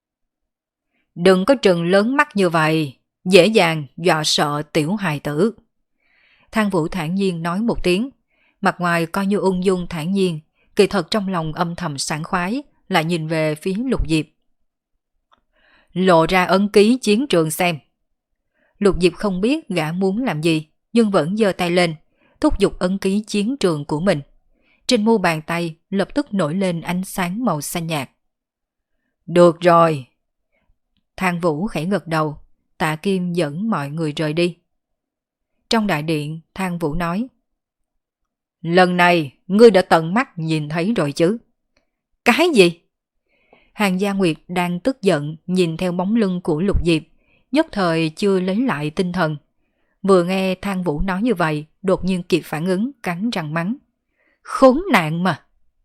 Đừng có trừng lớn mắt như vậy, dễ dàng dọa sợ tiểu hài tử. Thang Vũ thản nhiên nói một tiếng, mặt ngoài coi như ung dung thản nhiên, kỳ thật trong lòng âm thầm sảng khoái, lại nhìn về phía Lục Diệp. Lộ ra ấn ký chiến trường xem. Lục Diệp không biết gã muốn làm gì, nhưng vẫn giơ tay lên, thúc giục ấn ký chiến trường của mình. Trên mu bàn tay lập tức nổi lên ánh sáng màu xanh nhạt. Được rồi. Thang Vũ khẽ gật đầu, Tạ Kim dẫn mọi người rời đi. Trong đại điện, Thang Vũ nói. lần này ngươi đã tận mắt nhìn thấy rồi chứ? Cái gì? Hàng Gia Nguyệt đang tức giận nhìn theo bóng lưng của Lục Diệp, nhất thời chưa lấy lại tinh thần. Vừa nghe Thang Vũ nói như vậy, đột nhiên kịp phản ứng, cắn răng mắng. Khốn nạn mà!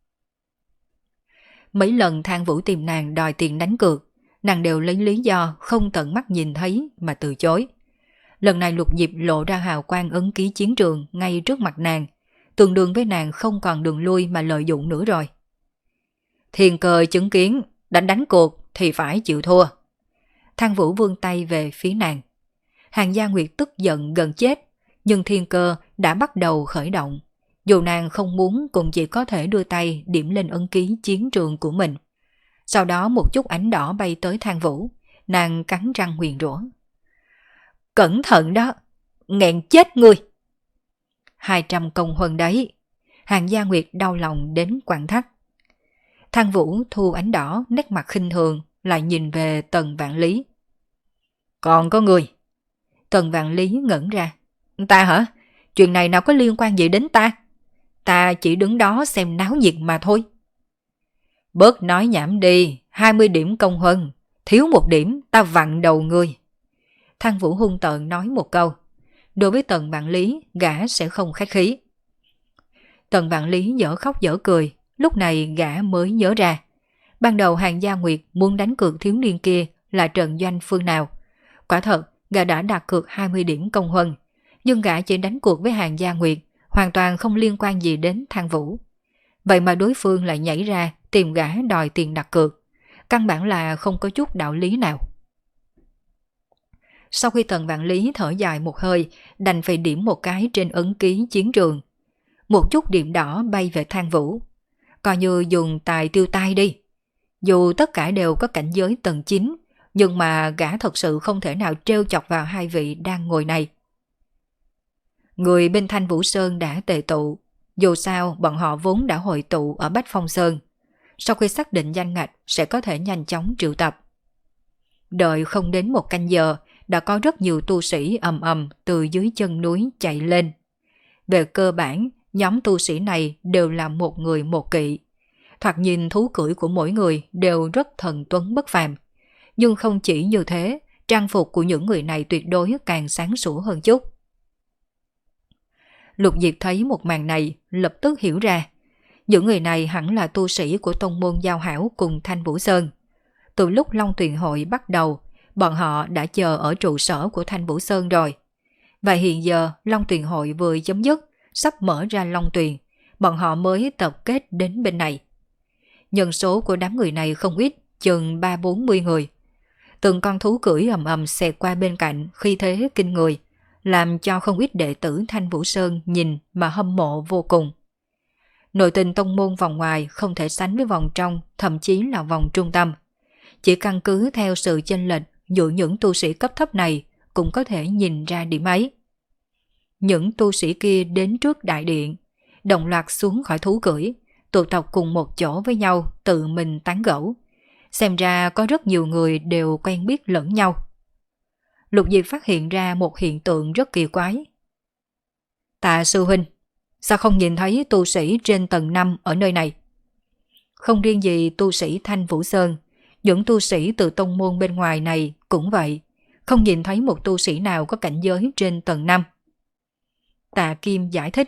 Mấy lần Thang Vũ tìm nàng đòi tiền đánh cược, nàng đều lấy lý do không tận mắt nhìn thấy mà từ chối. Lần này Lục Diệp lộ ra hào quang ấn ký chiến trường ngay trước mặt nàng, tương đương với nàng không còn đường lui mà lợi dụng nữa rồi. Thiên Cơ chứng kiến, đánh đánh cuộc thì phải chịu thua. Thang Vũ vươn tay về phía nàng. Hàng Gia Nguyệt tức giận gần chết, nhưng Thiên Cơ đã bắt đầu khởi động. Dù nàng không muốn cũng chỉ có thể đưa tay điểm lên ấn ký chiến trường của mình. Sau đó một chút ánh đỏ bay tới Thang Vũ, nàng cắn răng nguyền rủa. Cẩn thận đó, nghẹn chết ngươi. Hai trăm công huân đấy. Hàng Gia Nguyệt đau lòng đến quặn thắt. Thang Vũ thu ánh đỏ, nét mặt khinh thường, lại nhìn về Tần Vạn Lý. Còn có người. Tần Vạn Lý ngẩn ra. Ta hả? Chuyện này nào có liên quan gì đến ta? Ta chỉ đứng đó xem náo nhiệt mà thôi. Bớt nói nhảm đi, hai mươi điểm công huân, thiếu một điểm ta vặn đầu ngươi. Thang Vũ hung tợn nói một câu. Đối với Tần Vạn Lý, gã sẽ không khách khí. Tần Vạn Lý dở khóc dở cười, lúc này gã mới nhớ ra. Ban đầu Hàng Gia Nguyệt muốn đánh cược thiếu niên kia là trận doanh phương nào. Quả thật, gã đã đặt cược hai mươi điểm công huân, nhưng gã chỉ đánh cuộc với Hàng Gia Nguyệt, hoàn toàn không liên quan gì đến Thang Vũ. Vậy mà đối phương lại nhảy ra tìm gã đòi tiền đặt cược, căn bản là không có chút đạo lý nào. Sau khi Tần Vạn Lý thở dài một hơi, đành phải điểm một cái trên ấn ký chiến trường. Một chút điểm đỏ bay về Thang Vũ. Coi như dùng tài tiêu tai đi. Dù tất cả đều có cảnh giới tầng chín, nhưng mà gã thật sự không thể nào trêu chọc vào hai vị đang ngồi này. Người bên Thanh Vũ Sơn đã tề tụ. Dù sao bọn họ vốn đã hội tụ ở Bách Phong Sơn. Sau khi xác định danh ngạch sẽ có thể nhanh chóng triệu tập. Đợi không đến một canh giờ, đã có rất nhiều tu sĩ ầm ầm từ dưới chân núi chạy lên. Về cơ bản, nhóm tu sĩ này đều là một người một kỵ. Thoạt nhìn thú cưỡi của mỗi người đều rất thần tuấn bất phàm. Nhưng không chỉ như thế, trang phục của những người này tuyệt đối càng sáng sủa hơn chút. Lục Diệp thấy một màn này, lập tức hiểu ra. Những người này hẳn là tu sĩ của tông môn Giao Hảo cùng Thanh Vũ Sơn. Từ lúc Long Tuyền Hội bắt đầu, bọn họ đã chờ ở trụ sở của Thanh Vũ Sơn rồi. Và hiện giờ Long Tuyền Hội vừa chấm dứt, sắp mở ra Long Tuyền, bọn họ mới tập kết đến bên này. Nhân số của đám người này không ít, chừng ba bốn mươi người. Từng con thú cưỡi ầm ầm xẹt qua bên cạnh, khi thế kinh người, làm cho không ít đệ tử Thanh Vũ Sơn nhìn mà hâm mộ vô cùng. Nội tình tông môn vòng ngoài không thể sánh với vòng trong, thậm chí là vòng trung tâm. Chỉ căn cứ theo sự chênh lệch giữa những tu sĩ cấp thấp này cũng có thể nhìn ra điểm ấy. Những tu sĩ kia đến trước đại điện, đồng loạt xuống khỏi thú cưỡi, tụ tập cùng một chỗ với nhau tự mình tán gẫu. Xem ra có rất nhiều người đều quen biết lẫn nhau. Lục Diệp phát hiện ra một hiện tượng rất kỳ quái. Tạ sư huynh, sao không nhìn thấy tu sĩ trên tầng năm ở nơi này? Không riêng gì tu sĩ Thanh Vũ Sơn, những tu sĩ từ tông môn bên ngoài này cũng vậy, không nhìn thấy một tu sĩ nào có cảnh giới trên tầng năm. Tạ Kim giải thích.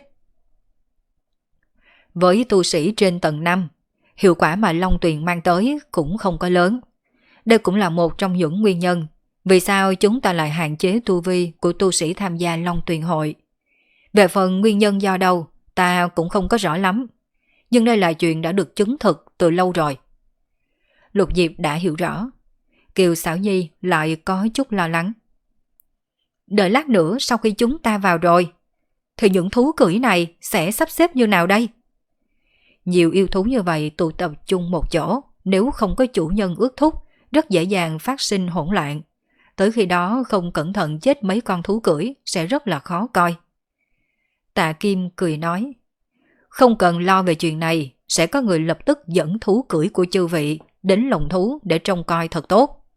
Với tu sĩ trên tầng năm, hiệu quả mà Long Tuyền mang tới cũng không có lớn. Đây cũng là một trong những nguyên nhân vì sao chúng ta lại hạn chế tu vi của tu sĩ tham gia Long Tuyền hội. Về phần nguyên nhân do đâu, ta cũng không có rõ lắm. Nhưng đây là chuyện đã được chứng thực từ lâu rồi. Lục Diệp đã hiểu rõ. Kiều Xảo Nhi lại có chút lo lắng. Đợi lát nữa sau khi chúng ta vào rồi, thì những thú cưỡi này sẽ sắp xếp như nào đây? Nhiều yêu thú như vậy tụ tập chung một chỗ, nếu không có chủ nhân ước thúc, rất dễ dàng phát sinh hỗn loạn. Tới khi đó không cẩn thận chết mấy con thú cưỡi sẽ rất là khó coi. Tạ Kim cười nói, không cần lo về chuyện này, sẽ có người lập tức dẫn thú cưỡi của chư vị đến lồng thú để trông coi thật tốt.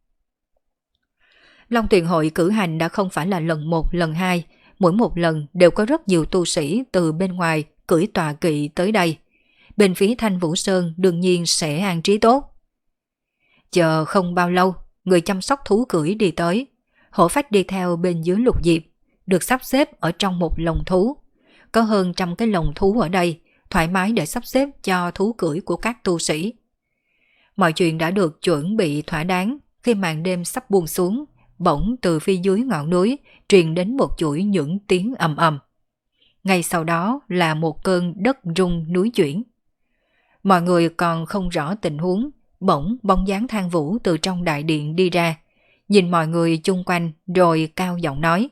Long Tuyền hội cử hành đã không phải là lần một lần hai, mỗi một lần đều có rất nhiều tu sĩ từ bên ngoài cưỡi tọa kỵ tới đây. Bên phía Thanh Vũ Sơn đương nhiên sẽ an trí tốt. Chờ không bao lâu, người chăm sóc thú cưỡi đi tới. Hổ phách đi theo bên dưới Lục Diệp, được sắp xếp ở trong một lồng thú. Có hơn trăm cái lồng thú ở đây, thoải mái để sắp xếp cho thú cưỡi của các tu sĩ. Mọi chuyện đã được chuẩn bị thỏa đáng. Khi màn đêm sắp buông xuống, bỗng từ phía dưới ngọn núi truyền đến một chuỗi những tiếng ầm ầm. Ngay sau đó là một cơn đất rung núi chuyển. Mọi người còn không rõ tình huống, bỗng bóng dáng Thang Vũ từ trong đại điện đi ra, nhìn mọi người chung quanh rồi cao giọng nói: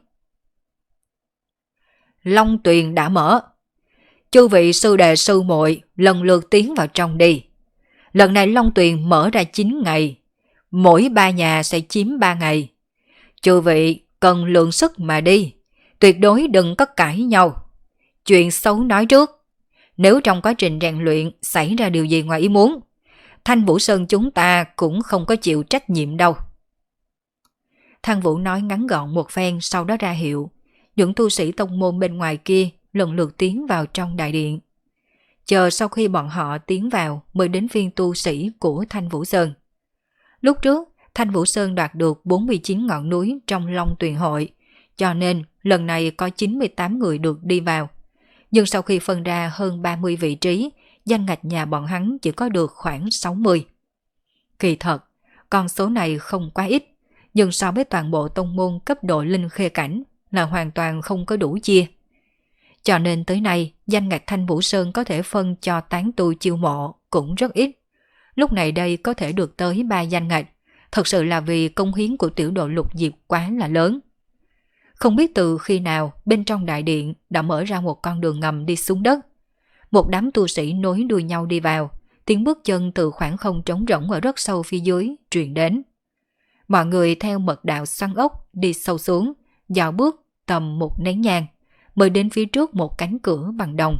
Long Tuyền đã mở. Chư vị sư đệ sư muội lần lượt tiến vào trong đi. Lần này Long Tuyền mở ra chín ngày, mỗi ba nhà sẽ chiếm ba ngày. Chư vị cần lượng sức mà đi, tuyệt đối đừng có cãi nhau. Chuyện xấu nói trước, nếu trong quá trình rèn luyện xảy ra điều gì ngoài ý muốn, Thanh Vũ Sơn chúng ta cũng không có chịu trách nhiệm đâu. Thang Vũ nói ngắn gọn một phen, sau đó ra hiệu. Những tu sĩ tông môn bên ngoài kia lần lượt tiến vào trong đại điện. Chờ sau khi bọn họ tiến vào mới đến phiên tu sĩ của Thanh Vũ Sơn. Lúc trước, Thanh Vũ Sơn đoạt được bốn mươi chín ngọn núi trong Long Tuyền hội, cho nên lần này có chín mươi tám người được đi vào. Nhưng sau khi phân ra hơn ba mươi vị trí, danh ngạch nhà bọn hắn chỉ có được khoảng sáu mươi. Kỳ thật, con số này không quá ít, nhưng so với toàn bộ tông môn cấp độ linh khê cảnh là hoàn toàn không có đủ chia. Cho nên tới nay, danh ngạch Thanh Vũ Sơn có thể phân cho tán tu chiêu mộ cũng rất ít. Lúc này đây có thể được tới ba danh ngạch, thật sự là vì công hiến của tiểu đội Lục Diệp quá là lớn. Không biết từ khi nào bên trong đại điện đã mở ra một con đường ngầm đi xuống đất. Một đám tu sĩ nối đuôi nhau đi vào, tiếng bước chân từ khoảng không trống rỗng ở rất sâu phía dưới truyền đến. Mọi người theo mật đạo xoăn ốc đi sâu xuống, dạo bước tầm một nén nhang, mới đến phía trước một cánh cửa bằng đồng.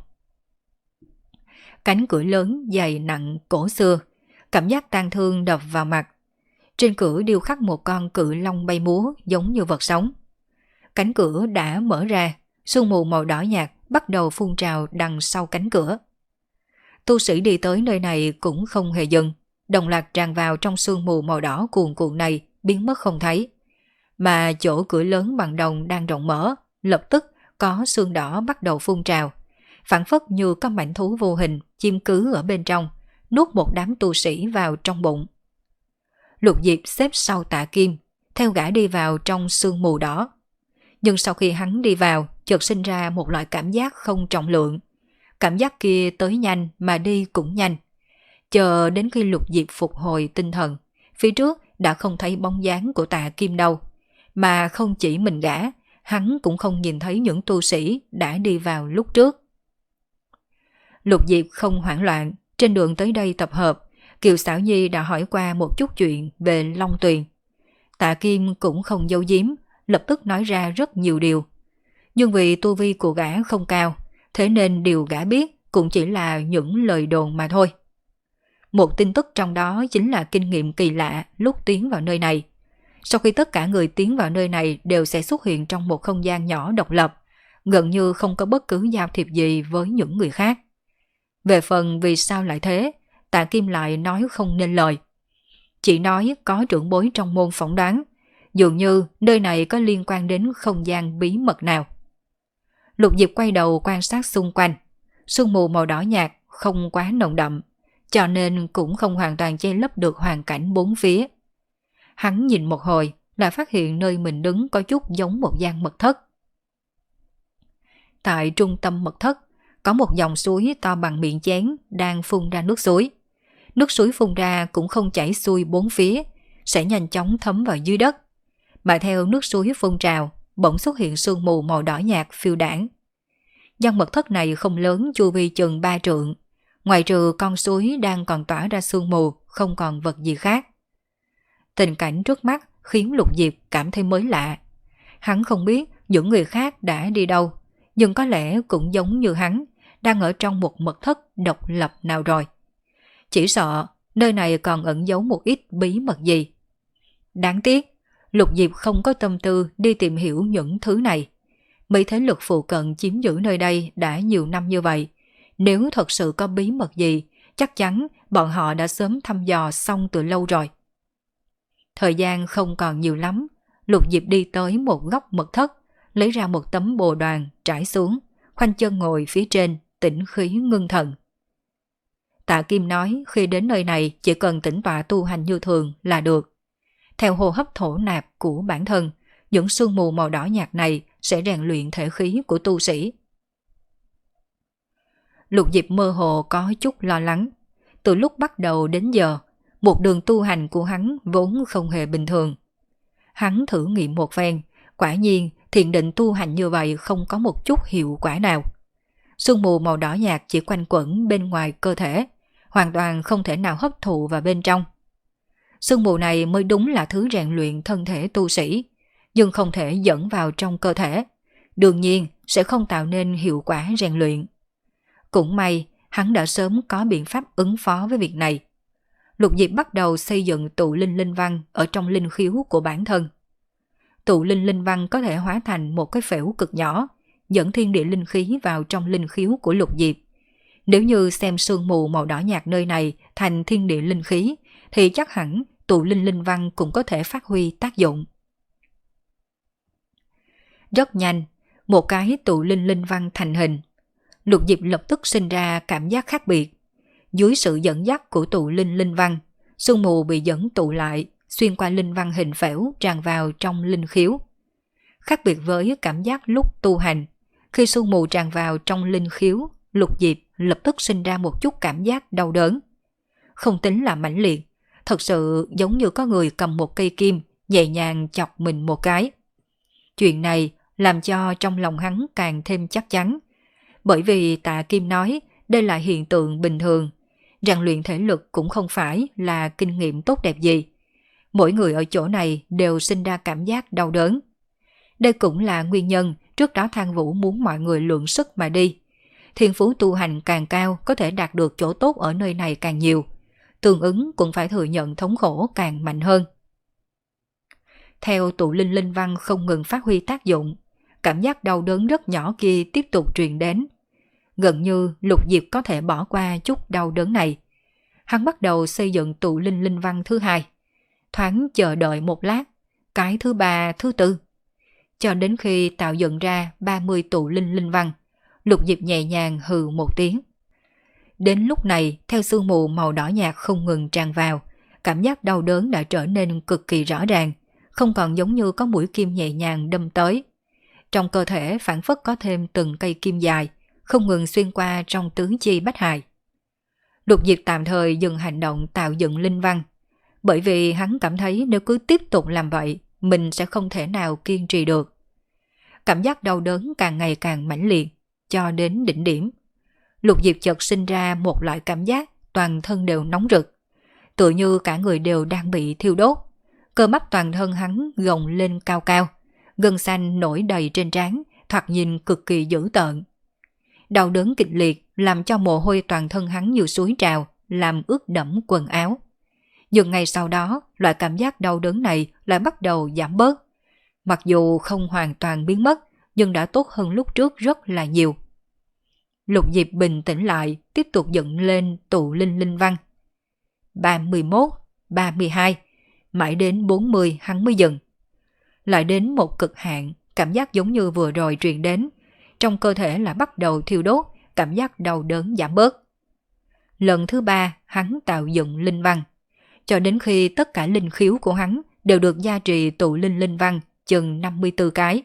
Cánh cửa lớn dày nặng cổ xưa, cảm giác tang thương đập vào mặt. Trên cửa điêu khắc một con cự long bay múa giống như vật sống. Cánh cửa đã mở ra, sương mù màu đỏ nhạt bắt đầu phun trào đằng sau cánh cửa. Tu sĩ đi tới nơi này cũng không hề dừng, đồng loạt tràn vào trong sương mù màu đỏ cuồn cuộn này, biến mất không thấy. Mà chỗ cửa lớn bằng đồng đang rộng mở, lập tức có sương đỏ bắt đầu phun trào, phảng phất như có mảnh thú vô hình chiếm cứ ở bên trong, nuốt một đám tu sĩ vào trong bụng. Lục Diệp xếp sau Tạ Kim, theo gã đi vào trong sương mù đỏ. Nhưng sau khi hắn đi vào, chợt sinh ra một loại cảm giác không trọng lượng. Cảm giác kia tới nhanh mà đi cũng nhanh. Chờ đến khi Lục Diệp phục hồi tinh thần, phía trước đã không thấy bóng dáng của Tạ Kim đâu. Mà không chỉ mình gã, hắn cũng không nhìn thấy những tu sĩ đã đi vào lúc trước. Lục Diệp không hoảng loạn, trên đường tới đây tập hợp, Kiều Xảo Nhi đã hỏi qua một chút chuyện về Long Tuyền. Tạ Kim cũng không giấu giếm, lập tức nói ra rất nhiều điều. Nhưng vì tu vi của gã không cao, thế nên điều gã biết cũng chỉ là những lời đồn mà thôi. Một tin tức trong đó chính là kinh nghiệm kỳ lạ lúc tiến vào nơi này. Sau khi tất cả người tiến vào nơi này đều sẽ xuất hiện trong một không gian nhỏ độc lập, gần như không có bất cứ giao thiệp gì với những người khác. Về phần vì sao lại thế, Tạ Kim lại nói không nên lời. Chỉ nói có trưởng bối trong môn phỏng đoán, dường như nơi này có liên quan đến không gian bí mật nào. Lục Diệp quay đầu quan sát xung quanh, sương mù màu đỏ nhạt không quá nồng đậm, cho nên cũng không hoàn toàn che lấp được hoàn cảnh bốn phía. Hắn nhìn một hồi lại phát hiện nơi mình đứng có chút giống một gian mật thất. Tại trung tâm mật thất có một dòng suối to bằng miệng chén đang phun ra nước suối. Nước suối phun ra cũng không chảy xuôi bốn phía, sẽ nhanh chóng thấm vào dưới đất. Mà theo nước suối phun trào, bỗng xuất hiện sương mù màu đỏ nhạt phiêu đãng. Gian mật thất này không lớn, chu vi chừng ba trượng. Ngoài trừ con suối đang còn tỏa ra sương mù, không còn vật gì khác. Tình cảnh trước mắt khiến Lục Diệp cảm thấy mới lạ. Hắn không biết những người khác đã đi đâu, nhưng có lẽ cũng giống như hắn, đang ở trong một mật thất độc lập nào rồi. Chỉ sợ nơi này còn ẩn giấu một ít bí mật gì. Đáng tiếc, Lục Diệp không có tâm tư đi tìm hiểu những thứ này. Mấy thế lực phụ cận chiếm giữ nơi đây đã nhiều năm như vậy, Nếu thật sự có bí mật gì, chắc chắn bọn họ đã sớm thăm dò xong từ lâu rồi. Thời gian không còn nhiều lắm, Lục Diệp đi tới một góc mật thất, lấy ra một tấm bồ đoàn trải xuống, khoanh chân ngồi phía trên, tĩnh khí ngưng thần. Tạ Kim nói khi đến nơi này chỉ cần tĩnh tọa tu hành như thường là được. Theo hô hấp thổ nạp của bản thân, những sương mù màu đỏ nhạt này sẽ rèn luyện thể khí của tu sĩ. Lục Diệp mơ hồ có chút lo lắng. Từ lúc bắt đầu đến giờ, một đường tu hành của hắn vốn không hề bình thường. Hắn thử nghiệm một phen, quả nhiên thiền định tu hành như vậy không có một chút hiệu quả nào. Sương mù màu đỏ nhạt chỉ quanh quẩn bên ngoài cơ thể, hoàn toàn không thể nào hấp thụ vào bên trong. Sương mù này mới đúng là thứ rèn luyện thân thể tu sĩ, nhưng không thể dẫn vào trong cơ thể, đương nhiên sẽ không tạo nên hiệu quả rèn luyện. Cũng may, hắn đã sớm có biện pháp ứng phó với việc này. Lục Diệp bắt đầu xây dựng tụ linh linh văn ở trong linh khiếu của bản thân. Tụ linh linh văn có thể hóa thành một cái phễu cực nhỏ, dẫn thiên địa linh khí vào trong linh khiếu của Lục Diệp. Nếu như xem sương mù màu đỏ nhạt nơi này thành thiên địa linh khí, thì chắc hẳn tụ linh linh văn cũng có thể phát huy tác dụng. Rất nhanh, một cái tụ linh linh văn thành hình. Lục Diệp lập tức sinh ra cảm giác khác biệt. Dưới sự dẫn dắt của tụ linh linh văn, sương mù bị dẫn tụ lại, xuyên qua linh văn hình phễu tràn vào trong linh khiếu. Khác biệt với cảm giác lúc tu hành, khi sương mù tràn vào trong linh khiếu, Lục Diệp lập tức sinh ra một chút cảm giác đau đớn. Không tính là mãnh liệt, thật sự giống như có người cầm một cây kim nhẹ nhàng chọc mình một cái. Chuyện này làm cho trong lòng hắn càng thêm chắc chắn, bởi vì Tạ Kim nói đây là hiện tượng bình thường, rèn luyện thể lực cũng không phải là kinh nghiệm tốt đẹp gì. Mỗi người ở chỗ này đều sinh ra cảm giác đau đớn. Đây cũng là nguyên nhân trước đó Thang Vũ muốn mọi người lượng sức mà đi. Thiên phú tu hành càng cao có thể đạt được chỗ tốt ở nơi này càng nhiều, tương ứng cũng phải thừa nhận thống khổ càng mạnh hơn. Theo tụ linh linh văn không ngừng phát huy tác dụng, cảm giác đau đớn rất nhỏ kia tiếp tục truyền đến. Gần như Lục Diệp có thể bỏ qua chút đau đớn này. Hắn bắt đầu xây dựng tụ linh linh văn thứ hai. Thoáng chờ đợi một lát, cái thứ ba, thứ tư. Cho đến khi tạo dựng ra ba mươi tụ linh linh văn, Lục Diệp nhẹ nhàng hừ một tiếng. Đến lúc này, theo sương mù màu đỏ nhạt không ngừng tràn vào, cảm giác đau đớn đã trở nên cực kỳ rõ ràng, không còn giống như có mũi kim nhẹ nhàng đâm tới. Trong cơ thể phản phất có thêm từng cây kim dài, không ngừng xuyên qua trong tứ chi bách hài. Lục Diệp tạm thời dừng hành động tạo dựng linh văn, bởi vì hắn cảm thấy nếu cứ tiếp tục làm vậy, mình sẽ không thể nào kiên trì được. Cảm giác đau đớn càng ngày càng mãnh liệt, cho đến đỉnh điểm. Lục Diệp chợt sinh ra một loại cảm giác toàn thân đều nóng rực, tựa như cả người đều đang bị thiêu đốt. Cơ bắp toàn thân hắn gồng lên cao cao, gân xanh nổi đầy trên trán, thoạt nhìn cực kỳ dữ tợn. Đau đớn kịch liệt làm cho mồ hôi toàn thân hắn như suối trào, làm ướt đẫm quần áo. Nhưng ngay sau đó, loại cảm giác đau đớn này lại bắt đầu giảm bớt. Mặc dù không hoàn toàn biến mất, nhưng đã tốt hơn lúc trước rất là nhiều. Lục Diệp bình tĩnh lại, tiếp tục dựng lên tụ linh linh văn. ba mươi mốt, ba mươi hai, mãi đến bốn mươi hắn mới dừng. Lại đến một cực hạn, cảm giác giống như vừa rồi truyền đến. Trong cơ thể là bắt đầu thiêu đốt, cảm giác đau đớn giảm bớt. Lần thứ ba, hắn tạo dựng linh văn. Cho đến khi tất cả linh khiếu của hắn đều được gia trì tụ linh linh văn chừng năm mươi tư cái.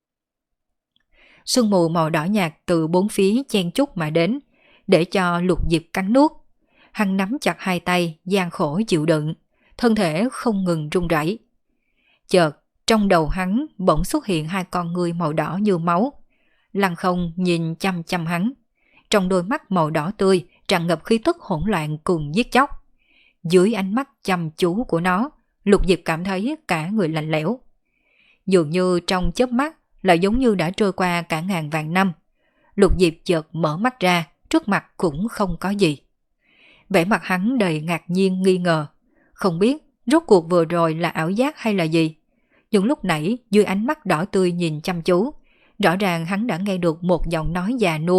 Sương mù màu đỏ nhạt từ bốn phía chen chúc mà đến, để cho Lục Diệp cắn nuốt. Hắn nắm chặt hai tay, gian khổ chịu đựng, thân thể không ngừng run rẩy. Chợt, trong đầu hắn bỗng xuất hiện hai con ngươi màu đỏ như máu. Lăng Không nhìn chăm chăm hắn, trong đôi mắt màu đỏ tươi tràn ngập khí tức hỗn loạn cùng giết chóc. Dưới ánh mắt chăm chú của nó, Lục Diệp cảm thấy cả người lạnh lẽo. Dường như trong chớp mắt lại giống như đã trôi qua cả ngàn vạn năm. Lục Diệp chợt mở mắt ra, trước mặt cũng không có gì. Vẻ mặt hắn đầy ngạc nhiên nghi ngờ, không biết rốt cuộc vừa rồi là ảo giác hay là gì. Nhưng lúc nãy dưới ánh mắt đỏ tươi nhìn chăm chú, rõ ràng hắn đã nghe được một giọng nói già nua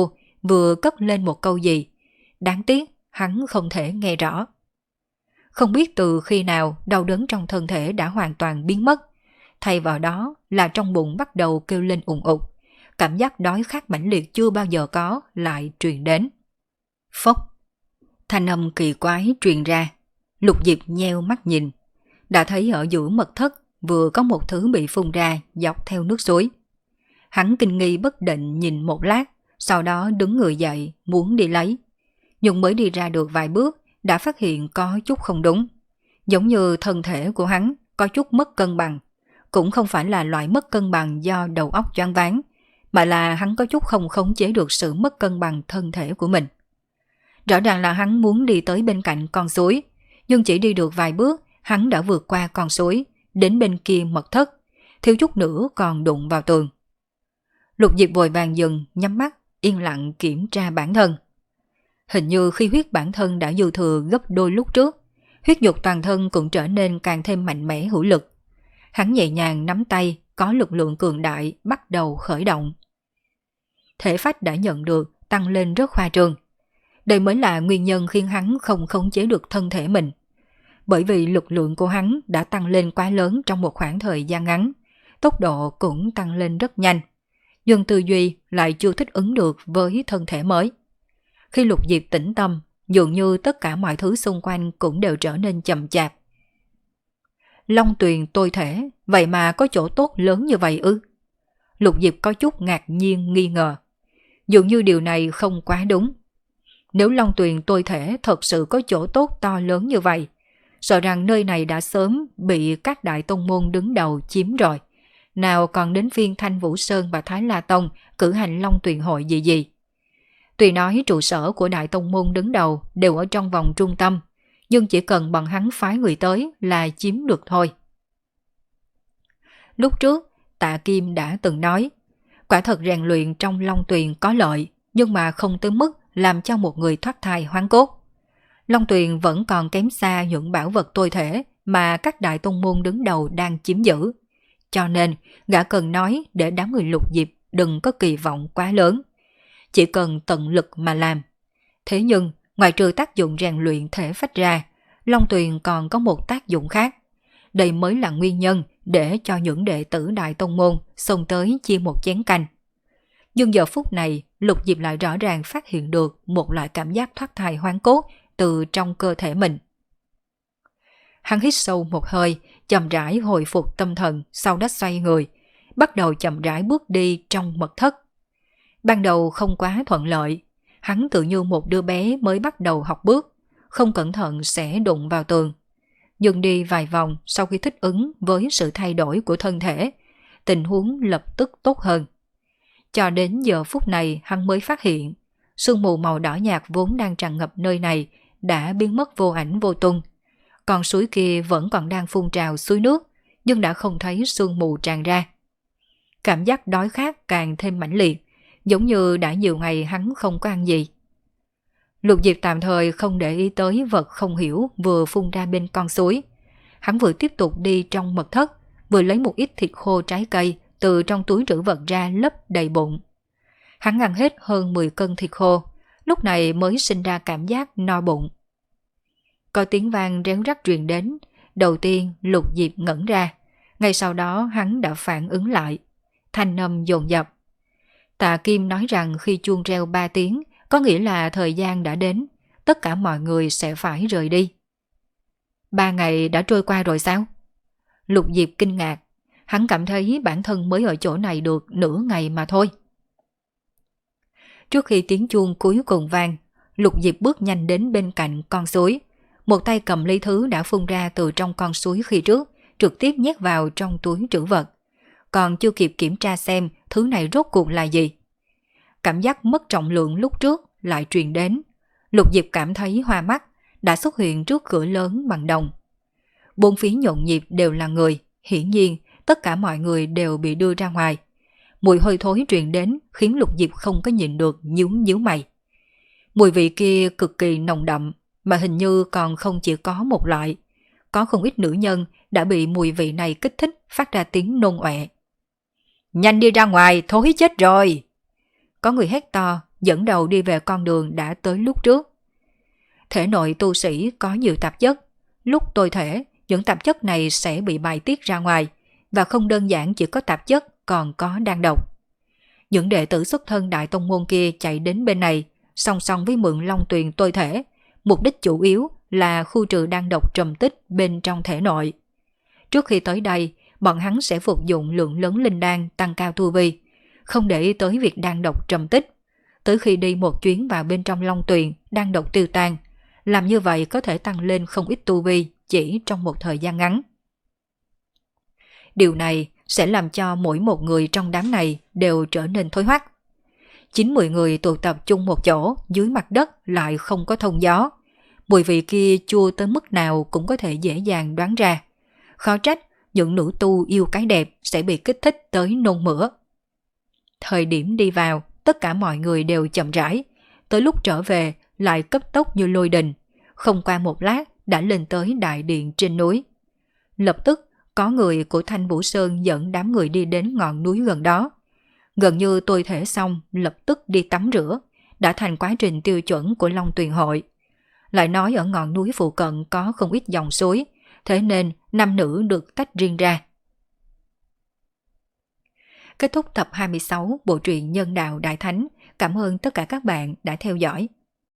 vừa cất lên một câu gì. Đáng tiếc hắn không thể nghe rõ. Không biết từ khi nào đau đớn trong thân thể đã hoàn toàn biến mất. Thay vào đó là trong bụng bắt đầu kêu lên ùng ục. Cảm giác đói khát mãnh liệt chưa bao giờ có lại truyền đến. Phốc! Thanh âm kỳ quái truyền ra. Lục Diệp nheo mắt nhìn. Đã thấy ở giữa mật thất vừa có một thứ bị phun ra dọc theo nước suối. Hắn kinh nghi bất định nhìn một lát, sau đó đứng người dậy muốn đi lấy. Nhưng mới đi ra được vài bước đã phát hiện có chút không đúng. Giống như thân thể của hắn có chút mất cân bằng. Cũng không phải là loại mất cân bằng do đầu óc choáng váng, mà là hắn có chút không khống chế được sự mất cân bằng thân thể của mình. Rõ ràng là hắn muốn đi tới bên cạnh con suối, nhưng chỉ đi được vài bước, hắn đã vượt qua con suối, đến bên kia mật thất, thiếu chút nữa còn đụng vào tường. Lục Diệp vội vàng dừng, nhắm mắt, yên lặng kiểm tra bản thân. Hình như khi huyết bản thân đã dư thừa gấp đôi lúc trước, huyết nhục toàn thân cũng trở nên càng thêm mạnh mẽ hữu lực. Hắn nhẹ nhàng nắm tay, có lực lượng cường đại bắt đầu khởi động. Thể phách đã nhận được tăng lên rất khoa trương. Đây mới là nguyên nhân khiến hắn không khống chế được thân thể mình. Bởi vì lực lượng của hắn đã tăng lên quá lớn trong một khoảng thời gian ngắn, tốc độ cũng tăng lên rất nhanh. Nhưng tư duy lại chưa thích ứng được với thân thể mới. Khi Lục Diệp tĩnh tâm, dường như tất cả mọi thứ xung quanh cũng đều trở nên chậm chạp. Long tuyền tôi thể, vậy mà có chỗ tốt lớn như vậy ư? Lục Diệp có chút ngạc nhiên nghi ngờ. Dường như điều này không quá đúng. Nếu Long tuyền tôi thể thật sự có chỗ tốt to lớn như vậy, sợ rằng nơi này đã sớm bị các đại tông môn đứng đầu chiếm rồi. Nào còn đến phiên Thanh Vũ Sơn và Thái La Tông cử hành Long tuyền hội gì gì. Tuy nói trụ sở của đại tông môn đứng đầu đều ở trong vòng trung tâm, nhưng chỉ cần bọn hắn phái người tới là chiếm được thôi. Lúc trước, Tạ Kim đã từng nói, quả thật rèn luyện trong Long tuyền có lợi, nhưng mà không tới mức làm cho một người thoát thai hoán cốt. Long tuyền vẫn còn kém xa những bảo vật tôi thể mà các đại tông môn đứng đầu đang chiếm giữ. Cho nên, gã cần nói để đám người Lục Diệp đừng có kỳ vọng quá lớn. Chỉ cần tận lực mà làm. Thế nhưng, ngoài trừ tác dụng rèn luyện thể phách ra, Long tuyền còn có một tác dụng khác. Đây mới là nguyên nhân để cho những đệ tử đại tông môn xông tới chia một chén canh. Nhưng giờ phút này, Lục Diệp lại rõ ràng phát hiện được một loại cảm giác thoát thai hoán cốt từ trong cơ thể mình. Hắn hít sâu một hơi, chậm rãi hồi phục tâm thần, sau đó xoay người, bắt đầu chậm rãi bước đi trong mật thất. Ban đầu không quá thuận lợi, hắn tự như một đứa bé mới bắt đầu học bước, không cẩn thận sẽ đụng vào tường. Nhưng đi vài vòng sau khi thích ứng với sự thay đổi của thân thể, tình huống lập tức tốt hơn. Cho đến giờ phút này hắn mới phát hiện, sương mù màu đỏ nhạt vốn đang tràn ngập nơi này đã biến mất vô ảnh vô tung. Còn suối kia vẫn còn đang phun trào suối nước, nhưng đã không thấy sương mù tràn ra. Cảm giác đói khát càng thêm mãnh liệt, giống như đã nhiều ngày hắn không có ăn gì. Lục Diệp tạm thời không để ý tới vật không hiểu vừa phun ra bên con suối. Hắn vừa tiếp tục đi trong mật thất, vừa lấy một ít thịt khô trái cây từ trong túi trữ vật ra lấp đầy bụng. Hắn ăn hết hơn mười cân thịt khô, lúc này mới sinh ra cảm giác no bụng. Có tiếng vang réo rắt truyền đến, đầu tiên Lục Diệp ngẩn ra, ngay sau đó hắn đã phản ứng lại. Thanh âm dồn dập. Tạ Kim nói rằng khi chuông reo ba tiếng, có nghĩa là thời gian đã đến, tất cả mọi người sẽ phải rời đi. Ba ngày đã trôi qua rồi sao? Lục Diệp kinh ngạc, hắn cảm thấy bản thân mới ở chỗ này được nửa ngày mà thôi. Trước khi tiếng chuông cuối cùng vang, Lục Diệp bước nhanh đến bên cạnh con suối, một tay cầm lấy thứ đã phun ra từ trong con suối khi trước, trực tiếp nhét vào trong túi trữ vật. Còn chưa kịp kiểm tra xem thứ này rốt cuộc là gì. Cảm giác mất trọng lượng lúc trước lại truyền đến. Lục Diệp cảm thấy hoa mắt, đã xuất hiện trước cửa lớn bằng đồng. Bốn phía nhộn nhịp đều là người, hiển nhiên tất cả mọi người đều bị đưa ra ngoài. Mùi hơi thối truyền đến khiến Lục Diệp không có nhìn được, nhíu nhíu mày. Mùi vị kia cực kỳ nồng đậm, mà hình như còn không chỉ có một loại. Có không ít nữ nhân đã bị mùi vị này kích thích phát ra tiếng nôn ọe. Nhanh đi ra ngoài, thối chết rồi! Có người hét to, dẫn đầu đi về con đường đã tới lúc trước. Thể nội tu sĩ có nhiều tạp chất, lúc tôi thể, những tạp chất này sẽ bị bài tiết ra ngoài, và không đơn giản chỉ có tạp chất, còn có đan độc. Những đệ tử xuất thân đại tông môn kia chạy đến bên này, song song với mượn long tuyền tôi thể, mục đích chủ yếu là khu trừ đan độc trầm tích bên trong thể nội. Trước khi tới đây, bọn hắn sẽ phục dụng lượng lớn linh đan tăng cao tu vi, không để ý tới việc đan độc trầm tích. Tới khi đi một chuyến vào bên trong long tuyền, đan độc tiêu tan. Làm như vậy có thể tăng lên không ít tu vi chỉ trong một thời gian ngắn. Điều này sẽ làm cho mỗi một người trong đám này đều trở nên thối hoắc. Chín mười người tụ tập chung một chỗ dưới mặt đất lại không có thông gió. Mùi vị kia chua tới mức nào cũng có thể dễ dàng đoán ra. Khó trách những nữ tu yêu cái đẹp sẽ bị kích thích tới nôn mửa. Thời điểm đi vào, tất cả mọi người đều chậm rãi. Tới lúc trở về lại cấp tốc như lôi đình. Không qua một lát đã lên tới đại điện trên núi. Lập tức có người của Thanh Vũ Sơn dẫn đám người đi đến ngọn núi gần đó. Gần như tôi thể xong lập tức đi tắm rửa, đã thành quá trình tiêu chuẩn của Long Tuyền Hội. Lại nói ở ngọn núi phụ cận có không ít dòng suối, thế nên nam nữ được tách riêng ra. Kết thúc tập hai mươi sáu bộ truyện Nhân Đạo Đại Thánh. Cảm ơn tất cả các bạn đã theo dõi.